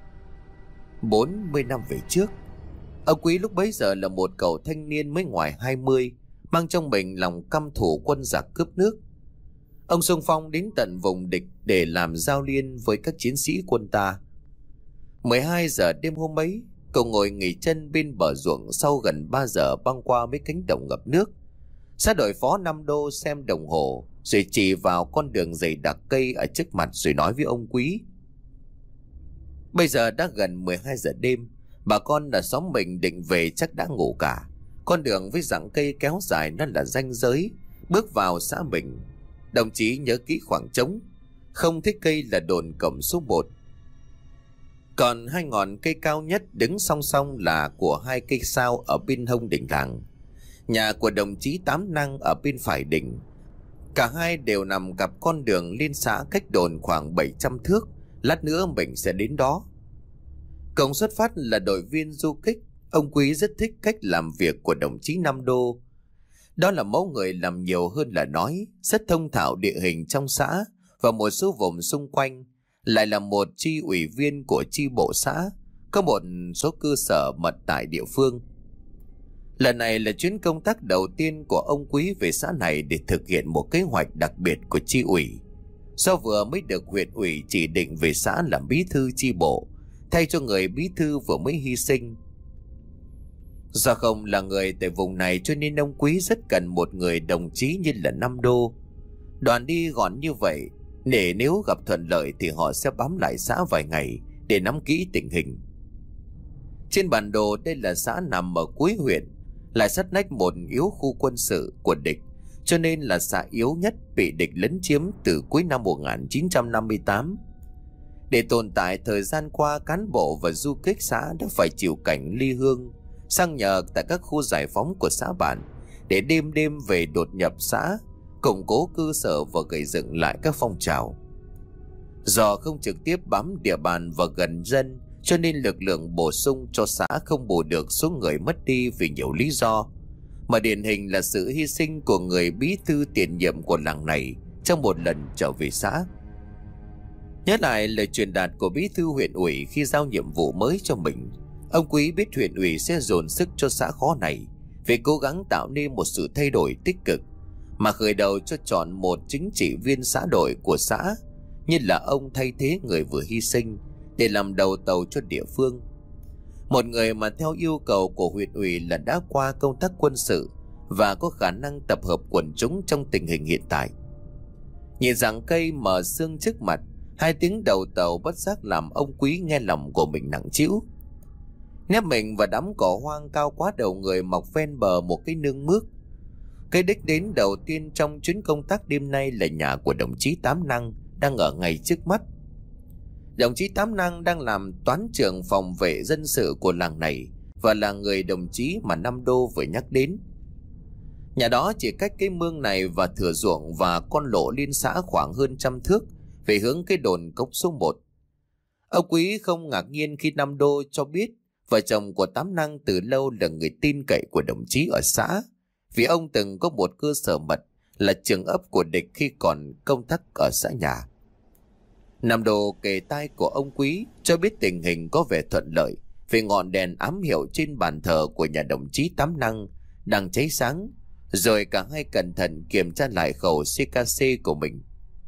Bốn mươi năm về trước, ông Quý lúc bấy giờ là một cậu thanh niên mới ngoài hai mươi, mang trong mình lòng căm thù quân giặc cướp nước. Ông xung phong đến tận vùng địch để làm giao liên với các chiến sĩ quân ta. mười hai giờ đêm hôm ấy, cậu ngồi nghỉ chân bên bờ ruộng sau gần ba giờ băng qua mấy cánh đồng ngập nước. Sát đội phó Nam Đô xem đồng hồ rồi chỉ vào con đường dày đặc cây ở trước mặt rồi nói với ông Quý: Bây giờ đã gần mười hai giờ đêm, bà con ở xóm mình định về chắc đã ngủ cả. Con đường với rặng cây kéo dài nó là ranh giới bước vào xã mình. Đồng chí nhớ kỹ khoảng trống, không thích cây là đồn cổng số một. Còn hai ngọn cây cao nhất đứng song song là của hai cây sao ở bên hông đỉnh làng. Nhà của đồng chí Tám Năng ở bên phải đỉnh. Cả hai đều nằm cặp con đường liên xã cách đồn khoảng bảy trăm thước. Lát nữa mình sẽ đến đó. Cổng xuất phát là đội viên du kích. Ông Quý rất thích cách làm việc của đồng chí Nam Đô. Đó là mẫu người làm nhiều hơn là nói, rất thông thạo địa hình trong xã và một số vùng xung quanh, lại là một chi ủy viên của chi bộ xã, có một số cơ sở mật tại địa phương. Lần này là chuyến công tác đầu tiên của ông Quý về xã này để thực hiện một kế hoạch đặc biệt của chi ủy. Do vừa mới được huyện ủy chỉ định về xã làm bí thư chi bộ, thay cho người bí thư vừa mới hy sinh. Do không là người tại vùng này cho nên ông Quý rất cần một người đồng chí như là Nam Đô. Đoàn đi gọn như vậy, để nếu gặp thuận lợi thì họ sẽ bám lại xã vài ngày để nắm kỹ tình hình. Trên bản đồ đây là xã nằm ở cuối huyện, lại sát nách một yếu khu quân sự của địch, cho nên là xã yếu nhất bị địch lấn chiếm từ cuối năm một nghìn chín trăm năm mươi tám. Để tồn tại thời gian qua, cán bộ và du kích xã đã phải chịu cảnh ly hương, sang nhờ tại các khu giải phóng của xã bản để đêm đêm về đột nhập xã, củng cố cơ sở và gây dựng lại các phong trào. Do không trực tiếp bám địa bàn và gần dân, cho nên lực lượng bổ sung cho xã không bù được số người mất đi vì nhiều lý do, mà điển hình là sự hy sinh của người bí thư tiền nhiệm của làng này trong một lần trở về xã. Nhớ lại lời truyền đạt của bí thư huyện ủy khi giao nhiệm vụ mới cho mình, ông Quý biết huyện ủy sẽ dồn sức cho xã khó này vì cố gắng tạo nên một sự thay đổi tích cực, mà khởi đầu cho chọn một chính trị viên xã đội của xã như là ông thay thế người vừa hy sinh để làm đầu tàu cho địa phương. Một người mà theo yêu cầu của huyện ủy là đã qua công tác quân sự và có khả năng tập hợp quần chúng trong tình hình hiện tại. Nhìn rằng cây mở xương trước mặt, Hai tiếng đầu tàu bất giác làm ông Quý nghe lòng của mình nặng trĩu. Nép mình vào đám cỏ hoang cao quá đầu người mọc ven bờ một cái nương mướt. Cái đích đến đầu tiên trong chuyến công tác đêm nay là nhà của đồng chí Tám Năng đang ở ngay trước mắt. Đồng chí Tám Năng đang làm toán trưởng phòng vệ dân sự của làng này và là người đồng chí mà Nam Đô vừa nhắc đến. Nhà đó chỉ cách cái mương này và thửa ruộng và con lộ liên xã khoảng hơn trăm thước về hướng cái đồn cốc số một. Ông Quý không ngạc nhiên khi Nam Đô cho biết vợ chồng của Tám Năng từ lâu là người tin cậy của đồng chí ở xã, vì ông từng có một cơ sở mật là trường ấp của địch khi còn công tác ở xã nhà. Nam Đô kề tai của ông Quý cho biết tình hình có vẻ thuận lợi vì ngọn đèn ám hiệu trên bàn thờ của nhà đồng chí Tám Năng đang cháy sáng, rồi cả hai cẩn thận kiểm tra lại khẩu xê ca xê của mình.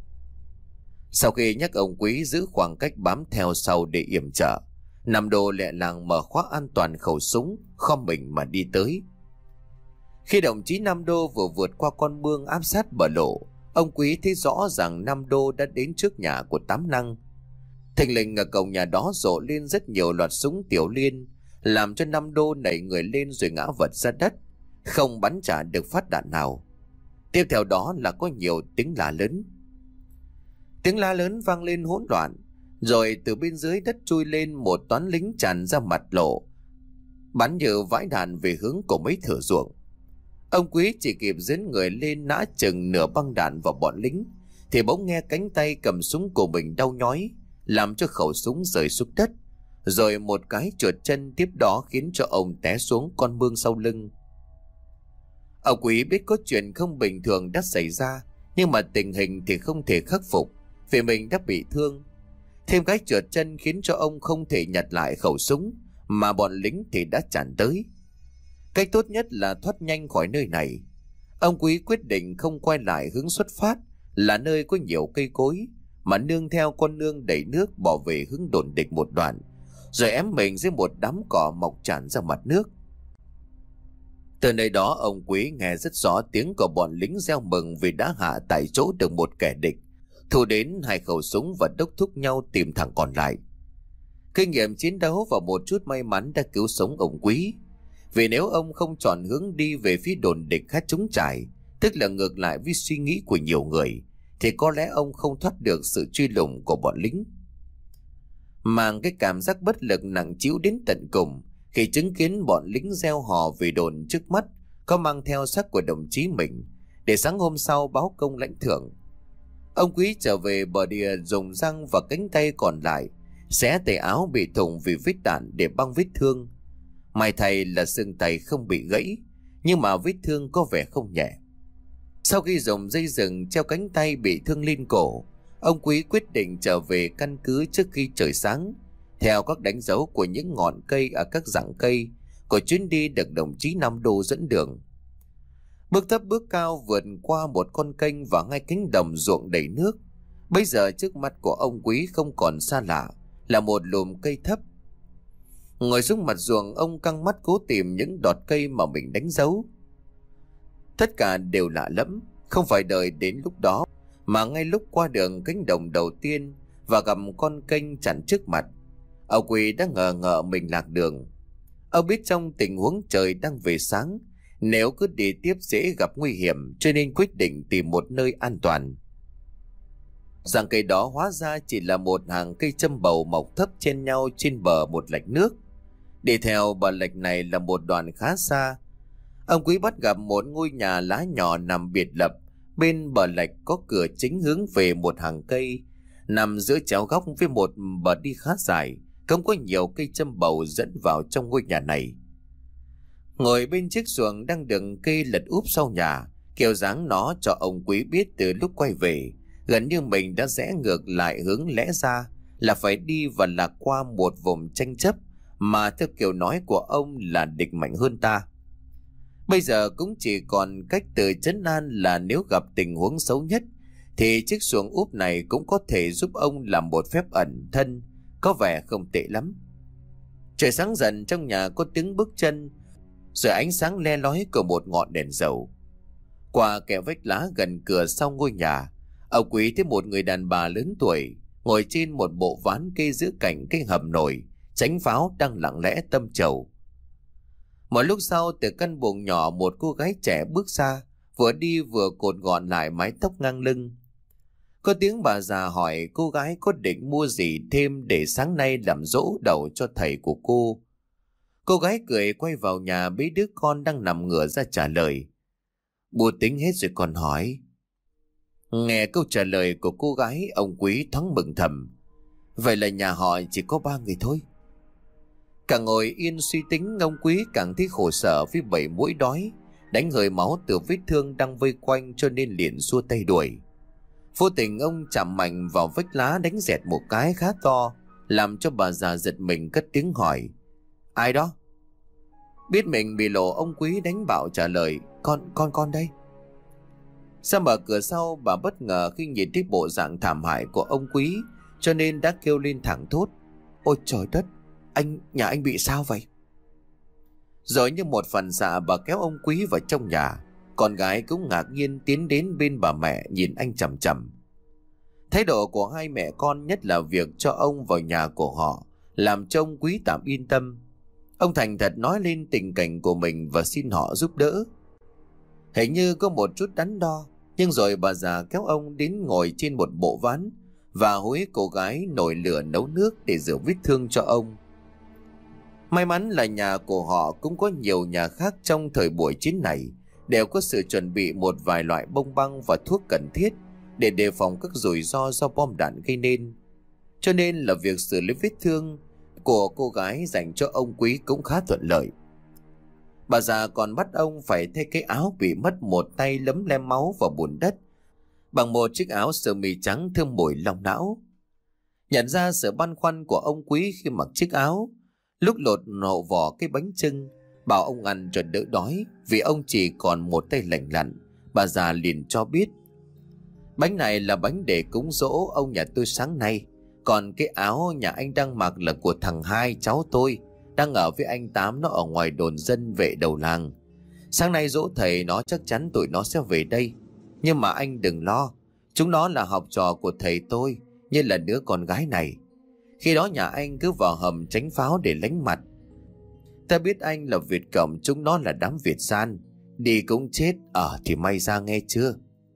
Sau khi nhắc ông Quý giữ khoảng cách bám theo sau để yểm trợ, Nam Đô lẹ làng mở khóa an toàn khẩu súng, khom mình mà đi tới. Khi đồng chí Nam Đô vừa vượt qua con mương áp sát bờ lộ, ông Quý thấy rõ rằng Nam Đô đã đến trước nhà của Tám Năng. Thình lình ở cổng nhà đó rộ lên rất nhiều loạt súng tiểu liên, làm cho Nam Đô nảy người lên rồi ngã vật ra đất, không bắn trả được phát đạn nào. Tiếp theo đó là có nhiều tiếng la lớn. Tiếng la lớn vang lên hỗn loạn, rồi từ bên dưới đất chui lên một toán lính tràn ra mặt lộ, bắn như vãi đạn về hướng của mấy thửa ruộng. Ông Quý chỉ kịp dẫn người lên nã chừng nửa băng đạn vào bọn lính, thì bỗng nghe cánh tay cầm súng của mình đau nhói, làm cho khẩu súng rơi xuống đất, rồi một cái trượt chân tiếp đó khiến cho ông té xuống con mương sau lưng. Ông Quý biết có chuyện không bình thường đã xảy ra, nhưng mà tình hình thì không thể khắc phục vì mình đã bị thương. Thêm cái trượt chân khiến cho ông không thể nhặt lại khẩu súng, mà bọn lính thì đã tràn tới. Cách tốt nhất là thoát nhanh khỏi nơi này. Ông Quý quyết định không quay lại hướng xuất phát là nơi có nhiều cây cối, mà nương theo con nương đầy nước bỏ về hướng đồn địch một đoạn, rồi ém mình dưới một đám cỏ mọc tràn ra mặt nước. Từ nơi đó ông Quý nghe rất rõ tiếng của bọn lính reo mừng vì đã hạ tại chỗ được một kẻ địch, thu đến hai khẩu súng và đốc thúc nhau tìm thằng còn lại. Kinh nghiệm chiến đấu và một chút may mắn đã cứu sống ông Quý, vì nếu ông không chọn hướng đi về phía đồn địch khá trống trải, tức là ngược lại với suy nghĩ của nhiều người, thì có lẽ ông không thoát được sự truy lùng của bọn lính. Mang cái cảm giác bất lực nặng trĩu đến tận cùng khi chứng kiến bọn lính reo hò về đồn trước mắt có mang theo xác của đồng chí mình để sáng hôm sau báo công lãnh thưởng. Ông Quý trở về bờ địa dùng răng và cánh tay còn lại xé tay áo bị thủng vì vết đạn để băng vết thương. May thay là xương tay không bị gãy, nhưng mà vết thương có vẻ không nhẹ. Sau khi dùng dây rừng treo cánh tay bị thương lên cổ, ông Quý quyết định trở về căn cứ trước khi trời sáng, theo các đánh dấu của những ngọn cây ở các rặng cây của chuyến đi được đồng chí Nam Đô dẫn đường. Bước thấp bước cao vượt qua một con kênh và ngay cánh đồng ruộng đầy nước. Bây giờ trước mặt của ông Quý không còn xa lạ, là một lùm cây thấp. Ngồi xuống mặt ruộng, ông căng mắt cố tìm những đọt cây mà mình đánh dấu. Tất cả đều lạ lẫm, không phải đợi đến lúc đó, mà ngay lúc qua đường cánh đồng đầu tiên và gặp con kênh chặn trước mặt, ông Quý đã ngờ ngợ mình lạc đường. Ông biết trong tình huống trời đang về sáng, nếu cứ đi tiếp dễ gặp nguy hiểm, cho nên quyết định tìm một nơi an toàn. Rằng cây đó hóa ra chỉ là một hàng cây châm bầu mọc thấp trên nhau trên bờ một lạch nước. Đi theo bờ lạch này là một đoạn khá xa, ông Quý bắt gặp một ngôi nhà lá nhỏ nằm biệt lập. Bên bờ lạch có cửa chính hướng về một hàng cây, nằm giữa chéo góc với một bờ đi khá dài, không có nhiều cây châm bầu dẫn vào trong ngôi nhà này. Ngồi bên chiếc xuồng đang đựng cây lật úp sau nhà, kiểu dáng nó cho ông Quý biết từ lúc quay về, gần như mình đã rẽ ngược lại hướng lẽ ra là phải đi và lạc qua một vùng tranh chấp mà theo kiểu nói của ông là địch mạnh hơn ta. Bây giờ cũng chỉ còn cách từ trấn an là nếu gặp tình huống xấu nhất thì chiếc xuồng úp này cũng có thể giúp ông làm một phép ẩn thân, có vẻ không tệ lắm. Trời sáng dần, trong nhà có tiếng bước chân, rồi ánh sáng le lói của một ngọn đèn dầu. Qua kẽ vách lá gần cửa sau ngôi nhà, ông Quý thấy một người đàn bà lớn tuổi, ngồi trên một bộ ván kê giữa cạnh cái hầm nổi, tránh pháo đang lặng lẽ tâm trầu. Một lúc sau, từ căn buồng nhỏ một cô gái trẻ bước ra, vừa đi vừa cột gọn lại mái tóc ngang lưng. Có tiếng bà già hỏi cô gái có định mua gì thêm để sáng nay làm dỗ đầu cho thầy của cô. Cô gái cười quay vào nhà bế đứa con đang nằm ngửa ra trả lời. Bố tính hết rồi còn hỏi. Nghe câu trả lời của cô gái, ông Quý thoáng mừng thầm. Vậy là nhà họ chỉ có ba người thôi. Càng ngồi yên suy tính, ông Quý càng thấy khổ sở với bảy mũi đói, đánh hơi máu từ vết thương đang vây quanh, cho nên liền xua tay đuổi. Vô tình ông chạm mạnh vào vách lá đánh dẹt một cái khá to, làm cho bà già giật mình cất tiếng hỏi. Ai đó? Biết mình bị lộ, ông Quý đánh bạo trả lời. Con, con, con đây. Ra mở cửa sau, bà bất ngờ khi nhìn thấy bộ dạng thảm hại của ông Quý, cho nên đã kêu lên thẳng thốt. Ôi trời đất, anh, nhà anh bị sao vậy? Rồi như một phần xạ, bà kéo ông Quý vào trong nhà. Con gái cũng ngạc nhiên tiến đến bên bà mẹ, nhìn anh chằm chằm. Thái độ của hai mẹ con, nhất là việc cho ông vào nhà của họ, làm cho ông Quý tạm yên tâm. Ông thành thật nói lên tình cảnh của mình và xin họ giúp đỡ. Hình như có một chút đắn đo, nhưng rồi bà già kéo ông đến ngồi trên một bộ ván và hối cô gái nổi lửa nấu nước để rửa vết thương cho ông. May mắn là nhà của họ cũng có nhiều nhà khác trong thời buổi chiến này đều có sự chuẩn bị một vài loại bông băng và thuốc cần thiết để đề phòng các rủi ro do bom đạn gây nên. Cho nên là việc xử lý vết thương của cô gái dành cho ông Quý cũng khá thuận lợi. Bà già còn bắt ông phải thay cái áo bị mất một tay lấm lem máu vào bùn đất bằng một chiếc áo sơ mi trắng thơm mùi lòng não. Nhận ra sự băn khoăn của ông Quý khi mặc chiếc áo, lúc lột nổ vỏ cái bánh chưng bảo ông ăn cho đỡ đói, vì ông chỉ còn một tay lành lặn, bà già liền cho biết. Bánh này là bánh để cúng dỗ ông nhà tôi sáng nay, còn cái áo nhà anh đang mặc là của thằng hai cháu tôi, đang ở với anh Tám, nó ở ngoài đồn dân vệ đầu làng. Sáng nay dỗ thầy nó, chắc chắn tụi nó sẽ về đây. Nhưng mà anh đừng lo, chúng nó là học trò của thầy tôi, như là đứa con gái này. Khi đó nhà anh cứ vào hầm tránh pháo để lánh mặt. Ta biết anh là Việt Cộng, chúng nó là đám Việt gian, đi cũng chết, ở thì may ra, nghe chưa?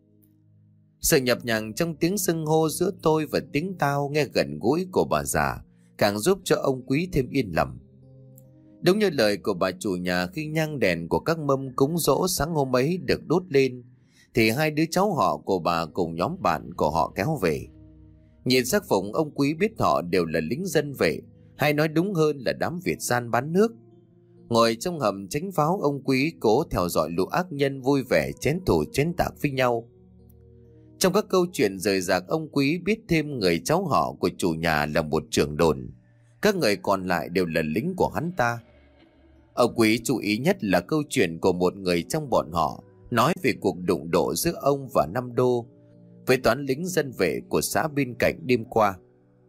Sự nhập nhằng trong tiếng xưng hô giữa tôi và tiếng tao nghe gần gũi của bà già càng giúp cho ông Quý thêm yên lòng. Đúng như lời của bà chủ nhà, khi nhang đèn của các mâm cúng dỗ sáng hôm ấy được đốt lên, thì hai đứa cháu họ của bà cùng nhóm bạn của họ kéo về. Nhìn sắc phục, ông Quý biết họ đều là lính dân vệ, hay nói đúng hơn là đám Việt gian bán nước. Ngồi trong hầm tránh pháo, ông Quý cố theo dõi lũ ác nhân vui vẻ chén thủ chén tạc với nhau. Trong các câu chuyện rời rạc, ông Quý biết thêm người cháu họ của chủ nhà là một trưởng đồn, các người còn lại đều là lính của hắn ta. Ông Quý chú ý nhất là câu chuyện của một người trong bọn họ nói về cuộc đụng độ giữa ông và Năm Đô với toán lính dân vệ của xã bên cạnh đêm qua.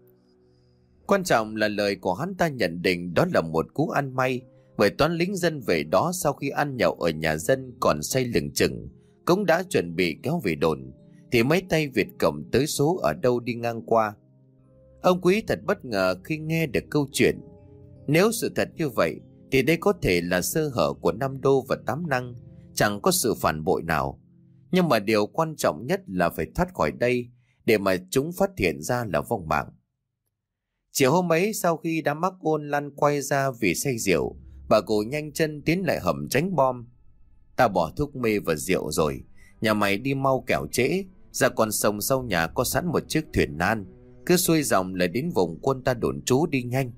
Quan trọng là lời của hắn ta nhận định đó là một cú ăn may, bởi toán lính dân vệ đó sau khi ăn nhậu ở nhà dân còn say lừng chừng, cũng đã chuẩn bị kéo về đồn, thì mấy tay Việt Cộng tới số ở đâu đi ngang qua. Ông Quý thật bất ngờ khi nghe được câu chuyện. Nếu sự thật như vậy thì đây có thể là sơ hở của Năm Đô và Tám Năng, chẳng có sự phản bội nào. Nhưng mà điều quan trọng nhất là phải thoát khỏi đây để mà chúng phát hiện ra là vong mạng. Chiều hôm ấy, sau khi đám mắc ôn lăn quay ra vì say rượu, bà cụ nhanh chân tiến lại hầm tránh bom. Ta bỏ thuốc mê và rượu rồi, nhà mày đi mau kẻo trễ. Ra con sông sau nhà có sẵn một chiếc thuyền nan, cứ xuôi dòng là đến vùng quân ta đồn trú, đi nhanh.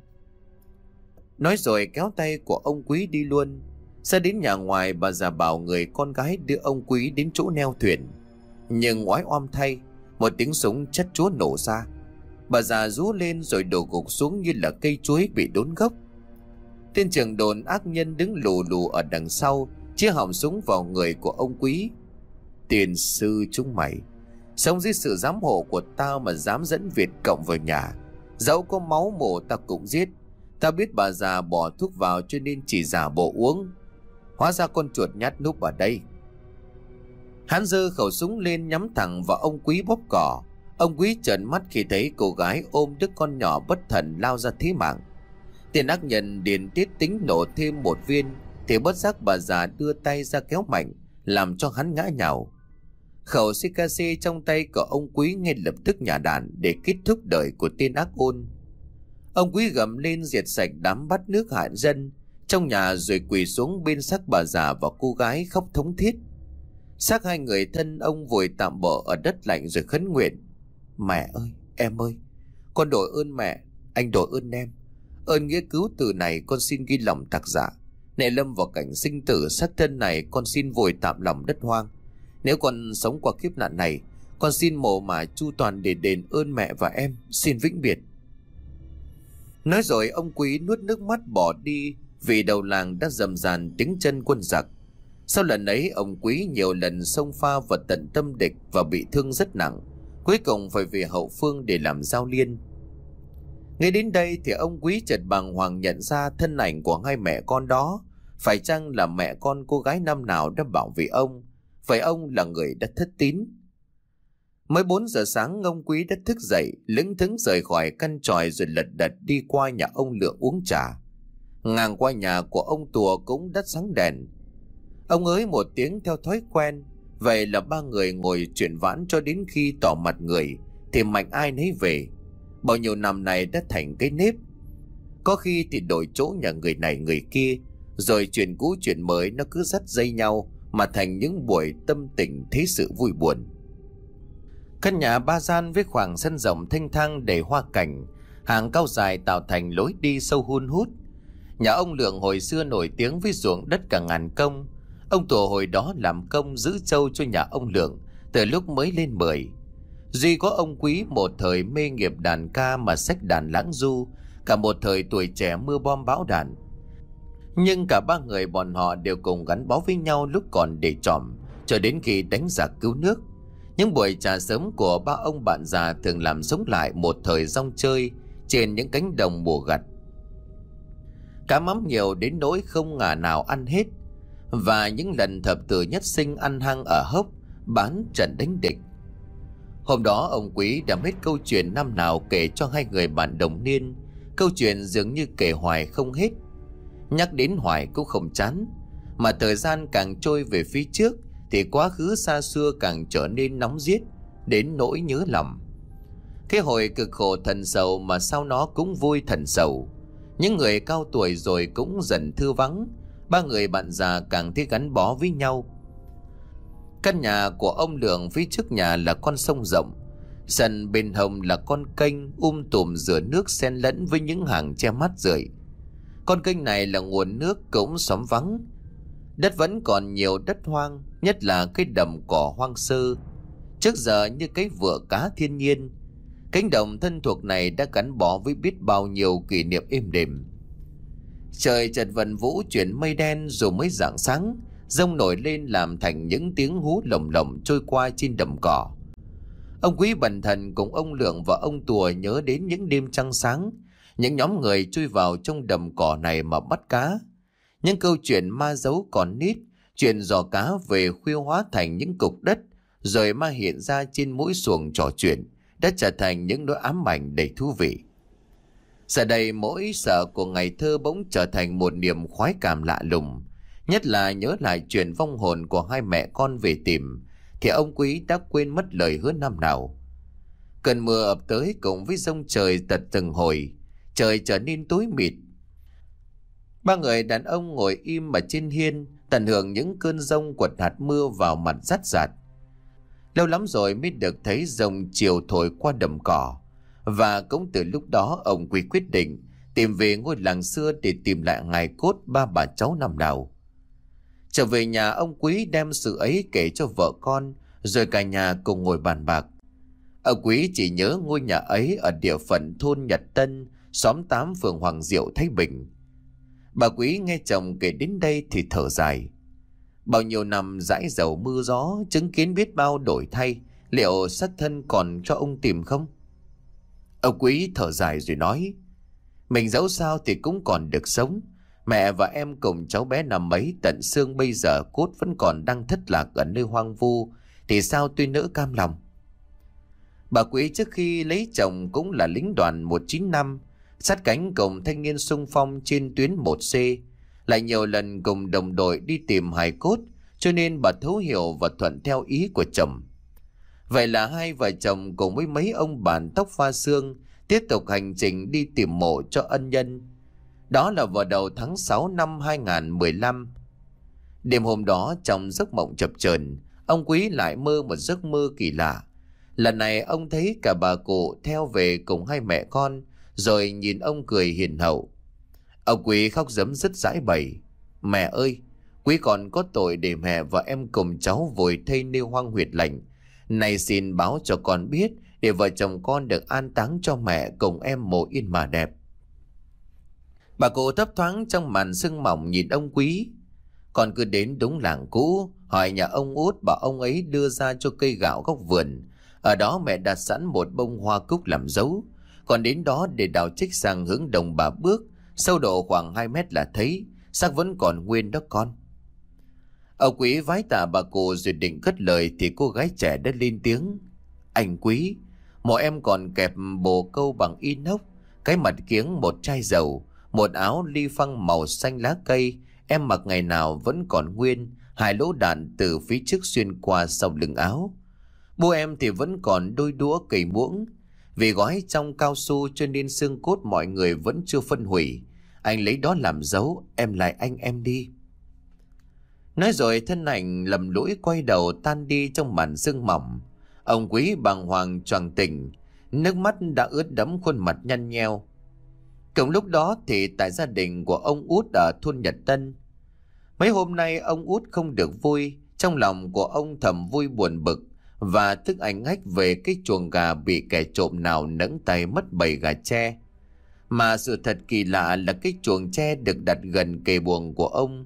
Nói rồi kéo tay của ông Quý đi luôn. Ra đến nhà ngoài, bà già bảo người con gái đưa ông Quý đến chỗ neo thuyền. Nhưng oái oăm thay, một tiếng súng chất chúa nổ ra. Bà già rú lên rồi đổ gục xuống như là cây chuối bị đốn gốc. Tên trưởng đồn ác nhân đứng lù lù ở đằng sau, chĩa họng súng vào người của ông Quý. Tiền sư chúng mày, sống dưới sự giám hộ của tao mà dám dẫn Việt Cộng vào nhà, dẫu có máu mổ tao cũng giết. Tao biết bà già bỏ thuốc vào cho nên chỉ giả bộ uống, hóa ra con chuột nhát núp ở đây. Hắn giơ khẩu súng lên nhắm thẳng vào ông Quý bóp cỏ. Ông Quý trợn mắt khi thấy cô gái ôm đứa con nhỏ bất thần lao ra thế mạng. Tên ác nhân điền tiết tính nổ thêm một viên thì bất giác bà già đưa tay ra kéo mạnh, làm cho hắn ngã nhào. Khẩu xê ca xê trong tay của ông Quý ngay lập tức nhả đạn để kết thúc đời của tên ác ôn. Ông Quý gầm lên diệt sạch đám bắt nước hại dân trong nhà rồi quỳ xuống bên xác bà già và cô gái khóc thống thiết. Xác hai người thân ông vùi tạm bợ ở đất lạnh rồi khấn nguyện: Mẹ ơi, em ơi, con đội ơn mẹ, anh đội ơn em. Ơn nghĩa cứu từ này con xin ghi lòng tạc dạ. Nệ lâm vào cảnh sinh tử sát thân này, con xin vùi tạm lòng đất hoang. Nếu con sống qua kiếp nạn này, con xin mồ mả chu toàn để đền ơn mẹ và em, xin vĩnh biệt. Nói rồi ông Quý nuốt nước mắt bỏ đi, vì đầu làng đã rầm ràn tiếng chân quân giặc. Sau lần ấy ông Quý nhiều lần xông pha vào tận tâm địch và bị thương rất nặng, cuối cùng phải về hậu phương để làm giao liên. Ngay đến đây thì ông Quý chợt bàng hoàng nhận ra thân ảnh của hai mẹ con đó phải chăng là mẹ con cô gái năm nào đã bảo vệ ông, phải ông là người đã thất tín. Mới bốn giờ sáng ông Quý đã thức dậy, lững thững rời khỏi căn tròi rồi lật đật đi qua nhà ông Lượng uống trà. Ngang qua nhà của ông Tùa cũng đắt sáng đèn. Ông ới một tiếng theo thói quen. Vậy là ba người ngồi chuyện vãn cho đến khi tỏ mặt người thì mạnh ai nấy về. Bao nhiêu năm này đã thành cái nếp. Có khi thì đổi chỗ nhà người này người kia, rồi chuyện cũ chuyện mới nó cứ dắt dây nhau mà thành những buổi tâm tình thế sự vui buồn. Căn nhà ba gian với khoảng sân rộng thanh thang đầy hoa cảnh, hàng cao dài tạo thành lối đi sâu hun hút. Nhà ông Lượng hồi xưa nổi tiếng với ruộng đất cả ngàn công. Ông Tùa hồi đó làm công giữ trâu cho nhà ông Lượng từ lúc mới lên mười. Duy có ông Quý một thời mê nghiệp đàn ca mà xách đàn lãng du, cả một thời tuổi trẻ mưa bom bão đạn. Nhưng cả ba người bọn họ đều cùng gắn bó với nhau lúc còn để trọm, cho đến khi đánh giặc cứu nước. Những buổi trà sớm của ba ông bạn già thường làm sống lại một thời rong chơi trên những cánh đồng mùa gặt. Cá mắm nhiều đến nỗi không ngả nào ăn hết, và những lần thập tử nhất sinh ăn hăng ở hốc bán trận đánh địch. Hôm đó ông Quý đã hết câu chuyện năm nào kể cho hai người bạn đồng niên. Câu chuyện dường như kể hoài không hết, nhắc đến hoài cũng không chán. Mà thời gian càng trôi về phía trước thì quá khứ xa xưa càng trở nên nóng giết đến nỗi nhớ lòng. Cái hồi cực khổ thần sầu mà sau nó cũng vui thần sầu. Những người cao tuổi rồi cũng dần thưa vắng, ba người bạn già càng thấy gắn bó với nhau. Căn nhà của ông Lượng phía trước nhà là con sông rộng, sân bên hông là con kênh um tùm rửa nước xen lẫn với những hàng tre mát rượi. Con kênh này là nguồn nước cũng xóm vắng, đất vẫn còn nhiều đất hoang, nhất là cái đầm cỏ hoang sơ, trước giờ như cái vựa cá thiên nhiên. Cánh đồng thân thuộc này đã gắn bó với biết bao nhiêu kỷ niệm êm đềm. Trời chợt vần vũ chuyển mây đen rồi mới rạng sáng, giông nổi lên làm thành những tiếng hú lồng lộng trôi qua trên đầm cỏ. Ông Quý bần thần cùng ông Lượng và ông Tùa nhớ đến những đêm trăng sáng, những nhóm người chui vào trong đầm cỏ này mà bắt cá. Những câu chuyện ma giấu còn nít, chuyện dò cá về khuya hóa thành những cục đất, rồi ma hiện ra trên mũi xuồng trò chuyện, đã trở thành những nỗi ám ảnh đầy thú vị. Giờ đây mỗi sợ của ngày thơ bỗng trở thành một niềm khoái cảm lạ lùng. Nhất là nhớ lại chuyện vong hồn của hai mẹ con về tìm, thì ông Quý đã quên mất lời hứa năm nào. Cơn mưa ập tới cùng với giông trời tật từng hồi, trời trở nên tối mịt. Ba người đàn ông ngồi im ở trên hiên, tận hưởng những cơn giông quật hạt mưa vào mặt rát rạt. Lâu lắm rồi mới được thấy dòng chiều thổi qua đầm cỏ. Và cũng từ lúc đó ông Quý quyết định tìm về ngôi làng xưa để tìm lại hài cốt ba bà cháu năm nào. Trở về nhà, ông Quý đem sự ấy kể cho vợ con, rồi cả nhà cùng ngồi bàn bạc. Ông Quý chỉ nhớ ngôi nhà ấy ở địa phận thôn Nhật Tân, xóm tám, phường Hoàng Diệu, Thái Bình. Bà Quý nghe chồng kể đến đây thì thở dài. Bao nhiêu năm dãi dầu mưa gió, chứng kiến biết bao đổi thay, liệu xác thân còn cho ông tìm không? Ông Quý thở dài rồi nói: mình dẫu sao thì cũng còn được sống. Mẹ và em cùng cháu bé năm ấy tận xương bây giờ cốt vẫn còn đang thất lạc ở nơi hoang vu, thì sao tôi nỡ cam lòng. Bà Quý trước khi lấy chồng cũng là lính đoàn một chín năm, sát cánh cùng thanh niên xung phong trên tuyến một C, lại nhiều lần cùng đồng đội đi tìm hài cốt, cho nên bà thấu hiểu và thuận theo ý của chồng. Vậy là hai vợ chồng cùng với mấy ông bạn tóc pha xương tiếp tục hành trình đi tìm mộ cho ân nhân. Đó là vào đầu tháng sáu năm hai nghìn mười lăm. Đêm hôm đó trong giấc mộng chập chờn, ông Quý lại mơ một giấc mơ kỳ lạ. Lần này ông thấy cả bà cụ theo về cùng hai mẹ con, rồi nhìn ông cười hiền hậu. Ông Quý khóc rấm rứt giãi bày: "Mẹ ơi, Quý còn có tội để mẹ và em cùng cháu vùi thây nêu hoang huyệt lạnh. Này xin báo cho con biết, để vợ chồng con được an táng cho mẹ cùng em mồ yên mà đẹp." Bà cụ thấp thoáng trong màn sương mỏng nhìn ông Quý. Con cứ đến đúng làng cũ, hỏi nhà ông Út, bảo ông ấy đưa ra cho cây gạo góc vườn. Ở đó mẹ đặt sẵn một bông hoa cúc làm dấu. Còn đến đó để đào trích sang hướng đồng bà bước, sâu độ khoảng hai mét là thấy, xác vẫn còn nguyên đó con. Ông Quý vái tạ bà cụ rồi định cất lời thì cô gái trẻ đã lên tiếng: "Anh Quý, mộ em còn kẹp bồ câu bằng inox, cái mặt kiếng một chai dầu, một áo ly phăng màu xanh lá cây, em mặc ngày nào vẫn còn nguyên, hai lỗ đạn từ phía trước xuyên qua sau lưng áo. Bố em thì vẫn còn đôi đũa cầy muỗng. Vì gói trong cao su cho nên xương cốt mọi người vẫn chưa phân hủy. Anh lấy đó làm dấu, em lại anh em đi." Nói rồi thân ảnh lầm lũi quay đầu tan đi trong màn sương mỏng. Ông Quý bàng hoàng choàng tỉnh, nước mắt đã ướt đẫm khuôn mặt nhăn nheo. Cùng lúc đó thì tại gia đình của ông Út ở thôn Nhật Tân, mấy hôm nay ông Út không được vui. Trong lòng của ông thầm vui buồn bực và tức ảnh hách về cái chuồng gà bị kẻ trộm nào nẫng tay mất bầy gà tre. Mà sự thật kỳ lạ là cái chuồng tre được đặt gần kề buồng của ông.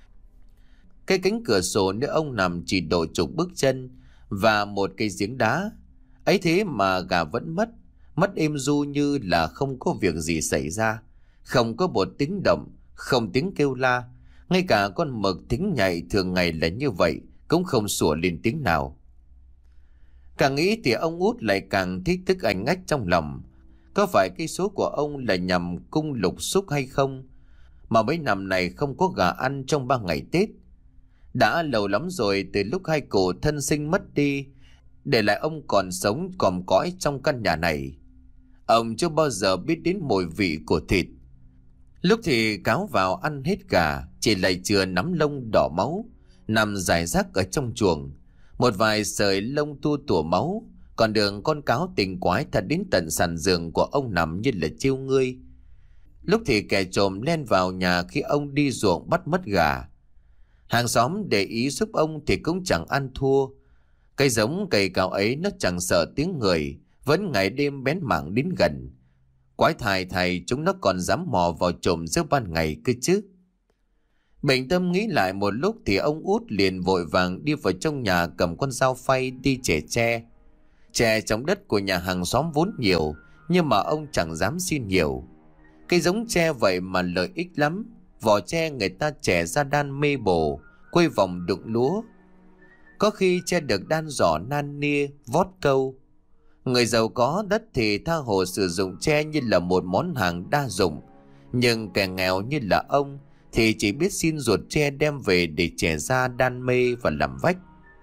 Cái cánh cửa sổ nơi ông nằm chỉ độ chục bước chân và một cây giếng đá. Ấy thế mà gà vẫn mất, mất êm du như là không có việc gì xảy ra. Không có một tiếng động, không tiếng kêu la. Ngay cả con mực thính nhạy thường ngày là như vậy cũng không sủa lên tiếng nào. Càng nghĩ thì ông Út lại càng thích tức ảnh ngách trong lòng. Có phải cái số của ông là nhằm cung lục xúc hay không, mà mấy năm này không có gà ăn trong ba ngày Tết? Đã lâu lắm rồi từ lúc hai cụ thân sinh mất đi, để lại ông còn sống còm cõi trong căn nhà này. Ông chưa bao giờ biết đến mùi vị của thịt. Lúc thì cáo vào ăn hết gà, chỉ lại chừa nắm lông đỏ máu nằm rải rác ở trong chuồng. Một vài sợi lông tua tủa máu, còn đường con cáo tình quái thật đến tận sàn giường của ông nằm như là chiêu ngươi. Lúc thì kẻ trộm len vào nhà khi ông đi ruộng bắt mất gà. Hàng xóm để ý giúp ông thì cũng chẳng ăn thua. Cây giống cây cào ấy nó chẳng sợ tiếng người, vẫn ngày đêm bén mảng đến gần. Quái thai thầy chúng nó còn dám mò vào trộm giữa ban ngày cơ chứ. Bình tâm nghĩ lại một lúc thì ông Út liền vội vàng đi vào trong nhà cầm con dao phay đi chẻ tre. Tre trong đất của nhà hàng xóm vốn nhiều, nhưng mà ông chẳng dám xin nhiều. Cây giống tre vậy mà lợi ích lắm. Vỏ tre người ta chẻ ra đan mê bồ, quây vòng đựng lúa. Có khi tre được đan giỏ nan nia, vót câu. Người giàu có đất thì tha hồ sử dụng tre như là một món hàng đa dụng. Nhưng kẻ nghèo như là ông thì chỉ biết xin ruột tre đem về để chẻ ra đan mê và làm vách.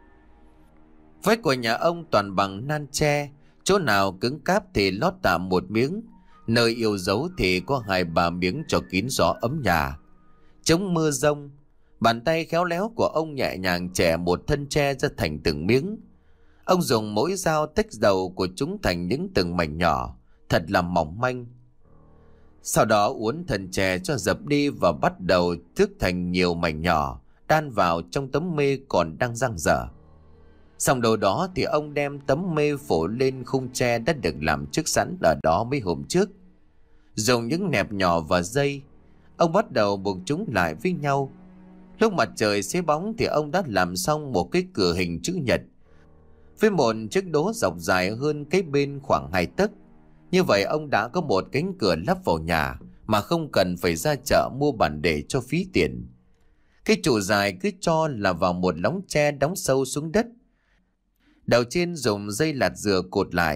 Vách của nhà ông toàn bằng nan tre, chỗ nào cứng cáp thì lót tạm một miếng, nơi yêu dấu thì có hai ba miếng cho kín gió ấm nhà. Chống mưa rông, bàn tay khéo léo của ông nhẹ nhàng chẻ một thân tre ra thành từng miếng. Ông dùng mỗi dao tách đầu của chúng thành những từng mảnh nhỏ, thật là mỏng manh. Sau đó uốn thân tre cho dập đi và bắt đầu thước thành nhiều mảnh nhỏ, đan vào trong tấm mê còn đang dang dở. Xong đầu đó thì ông đem tấm mê phủ lên khung tre đã được làm trước sẵn ở đó mấy hôm trước. Dùng những nẹp nhỏ và dây, ông bắt đầu buộc chúng lại với nhau. Lúc mặt trời xế bóng thì ông đã làm xong một cái cửa hình chữ nhật với một chiếc đố dọc dài hơn cái bên khoảng hai tấc. Như vậy ông đã có một cánh cửa lắp vào nhà mà không cần phải ra chợ mua bản để cho phí tiền. Cái trụ dài cứ cho là vào một lóng tre đóng sâu xuống đất. Đầu trên dùng dây lạt dừa cột lại,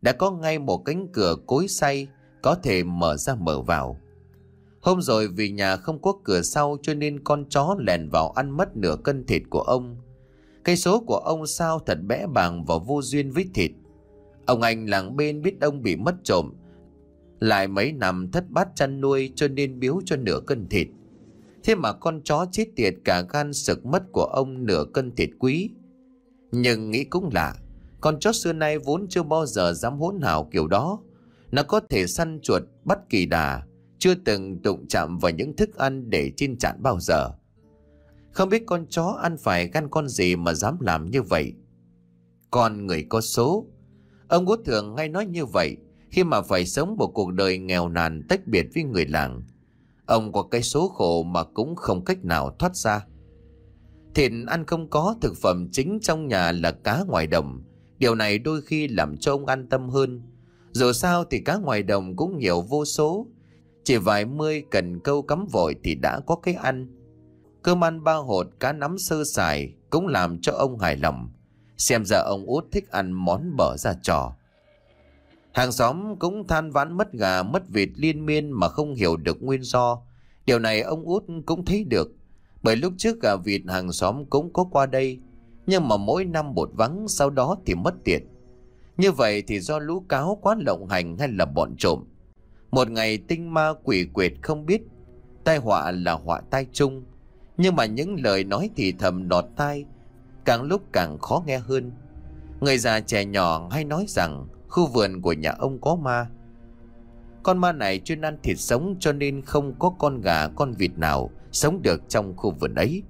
đã có ngay một cánh cửa cối xay có thể mở ra mở vào. Hôm rồi vì nhà không có cửa sau cho nên con chó lèn vào ăn mất nửa cân thịt của ông. Cây số của ông sao thật bẽ bàng và vô duyên với thịt. Ông anh làng bên biết ông bị mất trộm, lại mấy năm thất bát chăn nuôi cho nên biếu cho nửa cân thịt. Thế mà con chó chết tiệt cả gan sực mất của ông nửa cân thịt quý. Nhưng nghĩ cũng lạ, con chó xưa nay vốn chưa bao giờ dám hỗn hào kiểu đó. Nó có thể săn chuột bắt kỳ đà, chưa từng đụng chạm vào những thức ăn để chiên chạn bao giờ. Không biết con chó ăn phải gan con gì mà dám làm như vậy. Con người có số. Ông Út thường hay nói như vậy khi mà phải sống một cuộc đời nghèo nàn tách biệt với người làng. Ông có cái số khổ mà cũng không cách nào thoát ra. Thịt ăn không có, thực phẩm chính trong nhà là cá ngoài đồng. Điều này đôi khi làm cho ông an tâm hơn. Dù sao thì cá ngoài đồng cũng nhiều vô số. Chỉ vài mươi cần câu cắm vội thì đã có cái ăn. Cơm ăn ba hột cá nắm sơ sài cũng làm cho ông hài lòng. Xem ra ông Út thích ăn món bở ra trò. Hàng xóm cũng than vãn mất gà mất vịt liên miên mà không hiểu được nguyên do. Điều này ông Út cũng thấy được, bởi lúc trước gà vịt hàng xóm cũng có qua đây, nhưng mà mỗi năm một vắng, sau đó thì mất tiền. Như vậy thì do lũ cáo quá lộng hành hay là bọn trộm? Một ngày tinh ma quỷ quyệt không biết, tai họa là họa tai chung. Nhưng mà những lời nói thì thầm đọt tai, càng lúc càng khó nghe hơn. Người già trẻ nhỏ hay nói rằng khu vườn của nhà ông có ma. Con ma này chuyên ăn thịt sống cho nên không có con gà con vịt nào sống được trong khu vườn ấy.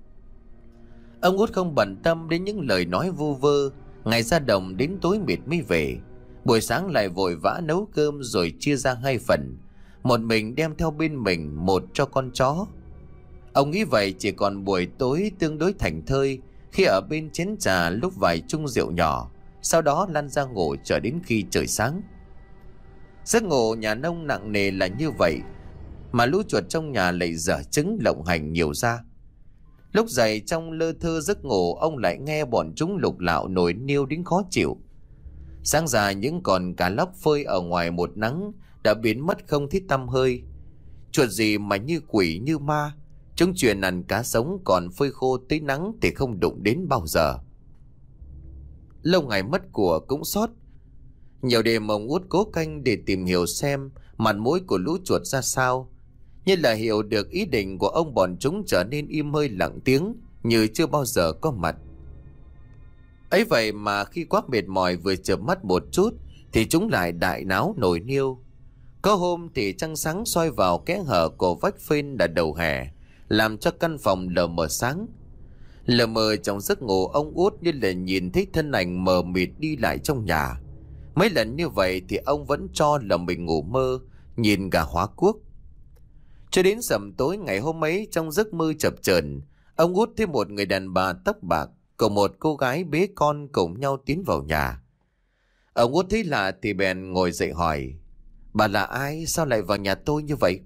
Ông Út không bận tâm đến những lời nói vu vơ. Ngày ra đồng đến tối mịt mới về. Buổi sáng lại vội vã nấu cơm rồi chia ra hai phần. Một mình đem theo bên mình, một cho con chó. Ông nghĩ vậy chỉ còn buổi tối tương đối thảnh thơi khi ở bên chén trà lúc vài chung rượu nhỏ, sau đó lăn ra ngủ chờ đến khi trời sáng. Giấc ngủ nhà nông nặng nề là như vậy, mà lũ chuột trong nhà lại dở trứng lộng hành nhiều ra. Lúc dậy trong lơ thơ giấc ngủ, ông lại nghe bọn chúng lục lạo nổi niêu đến khó chịu. Sáng ra những con cá lóc phơi ở ngoài một nắng đã biến mất không thấy tăm hơi. Chuột gì mà như quỷ như ma, chúng chuyên ăn cá sống, còn phơi khô tới nắng thì không đụng đến bao giờ. Lâu ngày mất của cũng sót. Nhiều đêm ông Út cố canh để tìm hiểu xem mặt mũi của lũ chuột ra sao. Như là hiểu được ý định của ông, bọn chúng trở nên im hơi lặng tiếng như chưa bao giờ có mặt. Ấy vậy mà khi quá mệt mỏi vừa chợp mắt một chút thì chúng lại đại náo nổi niêu. Có hôm thì trăng sáng soi vào kẽ hở của vách phên đã đầu hè, làm cho căn phòng lờ mờ sáng. Lờ mờ trong giấc ngủ, ông Út như là nhìn thấy thân ảnh mờ mịt đi lại trong nhà. Mấy lần như vậy thì ông vẫn cho là mình ngủ mơ, nhìn gà hóa cuốc. Cho đến sầm tối ngày hôm ấy, trong giấc mơ chập chờn, ông Út thấy một người đàn bà tóc bạc cùng một cô gái bế con cùng nhau tiến vào nhà. Ông Út thấy lạ thì bèn ngồi dậy hỏi: "Bà là ai? Sao lại vào nhà tôi như vậy?"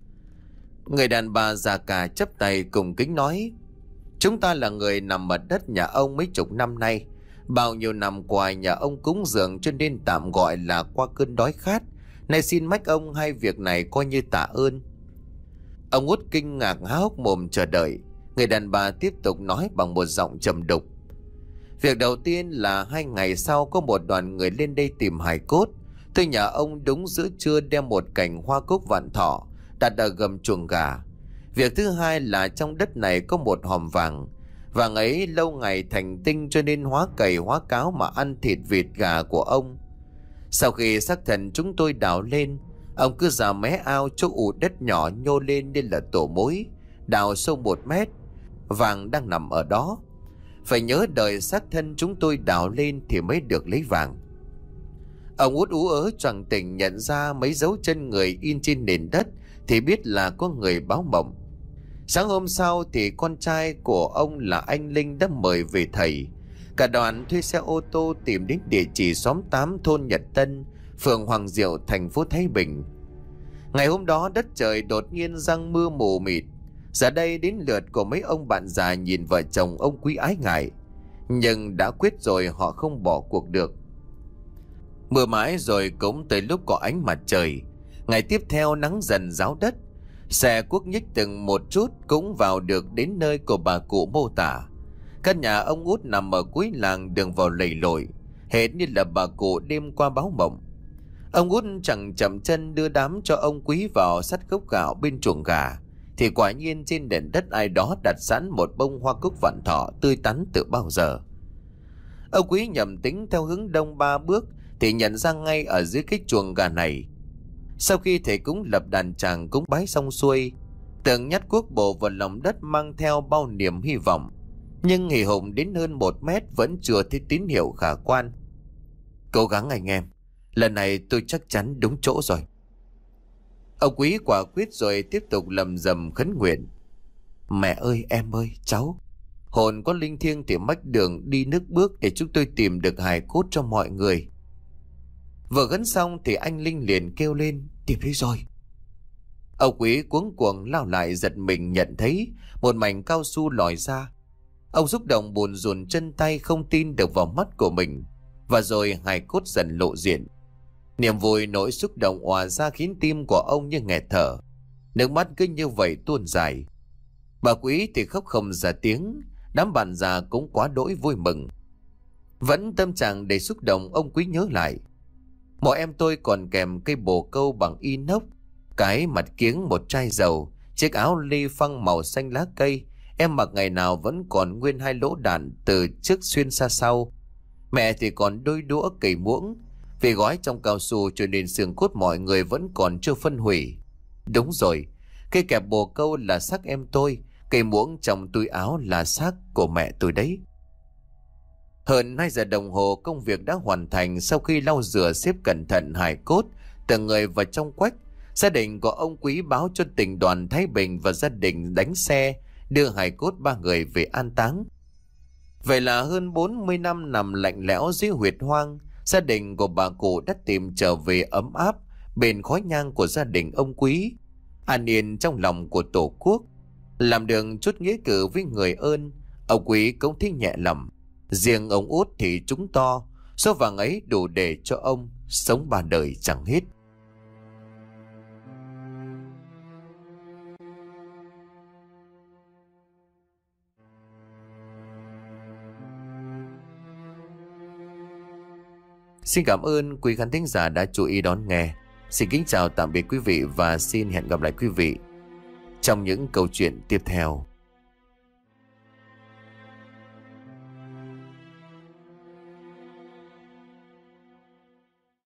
Người đàn bà già cả chắp tay cùng kính nói: "Chúng ta là người nằm ở đất nhà ông mấy chục năm nay. Bao nhiêu năm qua nhà ông cúng dường cho nên tạm gọi là qua cơn đói khát. Nay xin mách ông hai việc này coi như tạ ơn." Ông Út kinh ngạc há hốc mồm chờ đợi. Người đàn bà tiếp tục nói bằng một giọng trầm đục: "Việc đầu tiên là hai ngày sau có một đoàn người lên đây tìm hài cốt. Tôi nhà ông đúng giữa trưa đem một cành hoa cúc vạn thọ đặt ở gầm chuồng gà. Việc thứ hai là trong đất này có một hòm vàng. Vàng ấy lâu ngày thành tinh cho nên hóa cầy hóa cáo mà ăn thịt vịt gà của ông. Sau khi xác thần chúng tôi đào lên, ông cứ ra mé ao chỗ ụ đất nhỏ nhô lên nên là tổ mối, đào sâu một mét. Vàng đang nằm ở đó. Phải nhớ đời xác thân chúng tôi đào lên thì mới được lấy vàng." Ông Út ú ớ choàng tỉnh, nhận ra mấy dấu chân người in trên nền đất thì biết là có người báo mộng. Sáng hôm sau thì con trai của ông là anh Linh đã mời về thầy. Cả đoàn thuê xe ô tô tìm đến địa chỉ xóm tám thôn Nhật Tân, phường Hoàng Diệu, thành phố Thái Bình. Ngày hôm đó đất trời đột nhiên giăng mưa mù mịt. Giờ đây đến lượt của mấy ông bạn già nhìn vợ chồng ông Quý ái ngại, nhưng đã quyết rồi họ không bỏ cuộc được. Mưa mãi rồi cũng tới lúc có ánh mặt trời. Ngày tiếp theo nắng dần ráo đất. Xe cuốc nhích từng một chút cũng vào được đến nơi của bà cụ mô tả. Căn nhà ông Út nằm ở cuối làng, đường vào lầy lội, hệt như là bà cụ đêm qua báo mộng. Ông Út chẳng chậm chân đưa đám cho ông Quý vào sắt gốc gạo bên chuồng gà, thì quả nhiên trên nền đất ai đó đặt sẵn một bông hoa cúc vạn thọ tươi tắn từ bao giờ. Ông Quý nhầm tính theo hướng đông ba bước thì nhận ra ngay ở dưới cái chuồng gà này. Sau khi thầy cúng lập đàn tràng cúng bái xong xuôi, tưởng nhát cuốc bổ vào lòng đất mang theo bao niềm hy vọng, nhưng hì hùng đến hơn một mét vẫn chưa thấy tín hiệu khả quan. Cố gắng anh em, lần này tôi chắc chắn đúng chỗ rồi. Ông Quý quả quyết rồi tiếp tục lầm rầm khấn nguyện. Mẹ ơi, em ơi, cháu, hồn có linh thiêng thì mách đường đi nước bước để chúng tôi tìm được hài cốt cho mọi người. Vừa khấn xong thì anh Linh liền kêu lên, tìm thấy rồi. Ông Quý cuống cuồng lao lại, giật mình nhận thấy một mảnh cao su lòi ra. Ông xúc động buồn rùn chân tay, không tin được vào mắt của mình. Và rồi hài cốt dần lộ diện. Niềm vui nỗi xúc động òa ra khiến tim của ông như nghẹt thở. Nước mắt cứ như vậy tuôn dài. Bà Quý thì khóc không ra tiếng. Đám bạn già cũng quá đỗi vui mừng. Vẫn tâm trạng đầy xúc động, ông Quý nhớ lại. Mọi em tôi còn kèm cây bồ câu bằng inox, cái mặt kiếng một chai dầu, chiếc áo ly phăng màu xanh lá cây. Em mặc ngày nào vẫn còn nguyên hai lỗ đạn từ trước xuyên xa sau. Mẹ thì còn đôi đũa cầy muỗng. Vì gói trong cao su cho nên xương cốt mọi người vẫn còn chưa phân hủy. Đúng rồi, cây kẹp bồ câu là xác em tôi, cây muỗng trong túi áo là xác của mẹ tôi đấy. Hơn hai giờ đồng hồ công việc đã hoàn thành. Sau khi lau rửa xếp cẩn thận hài cốt từng người vào trong quách, gia đình của ông Quý báo cho tỉnh đoàn Thái Bình và gia đình đánh xe đưa hài cốt ba người về an táng. Vậy là hơn bốn mươi năm nằm lạnh lẽo dưới huyệt hoang, gia đình của bà cụ đã tìm trở về ấm áp bên khói nhang của gia đình ông Quý, an yên trong lòng của Tổ quốc. Làm được chút nghĩa cử với người ơn, ông Quý cũng thấy nhẹ lòng. Riêng ông Út thì trúng to, số vàng ấy đủ để cho ông sống ba đời chẳng hết. Xin cảm ơn quý khán thính giả đã chú ý đón nghe. Xin kính chào tạm biệt quý vị và xin hẹn gặp lại quý vị trong những câu chuyện tiếp theo.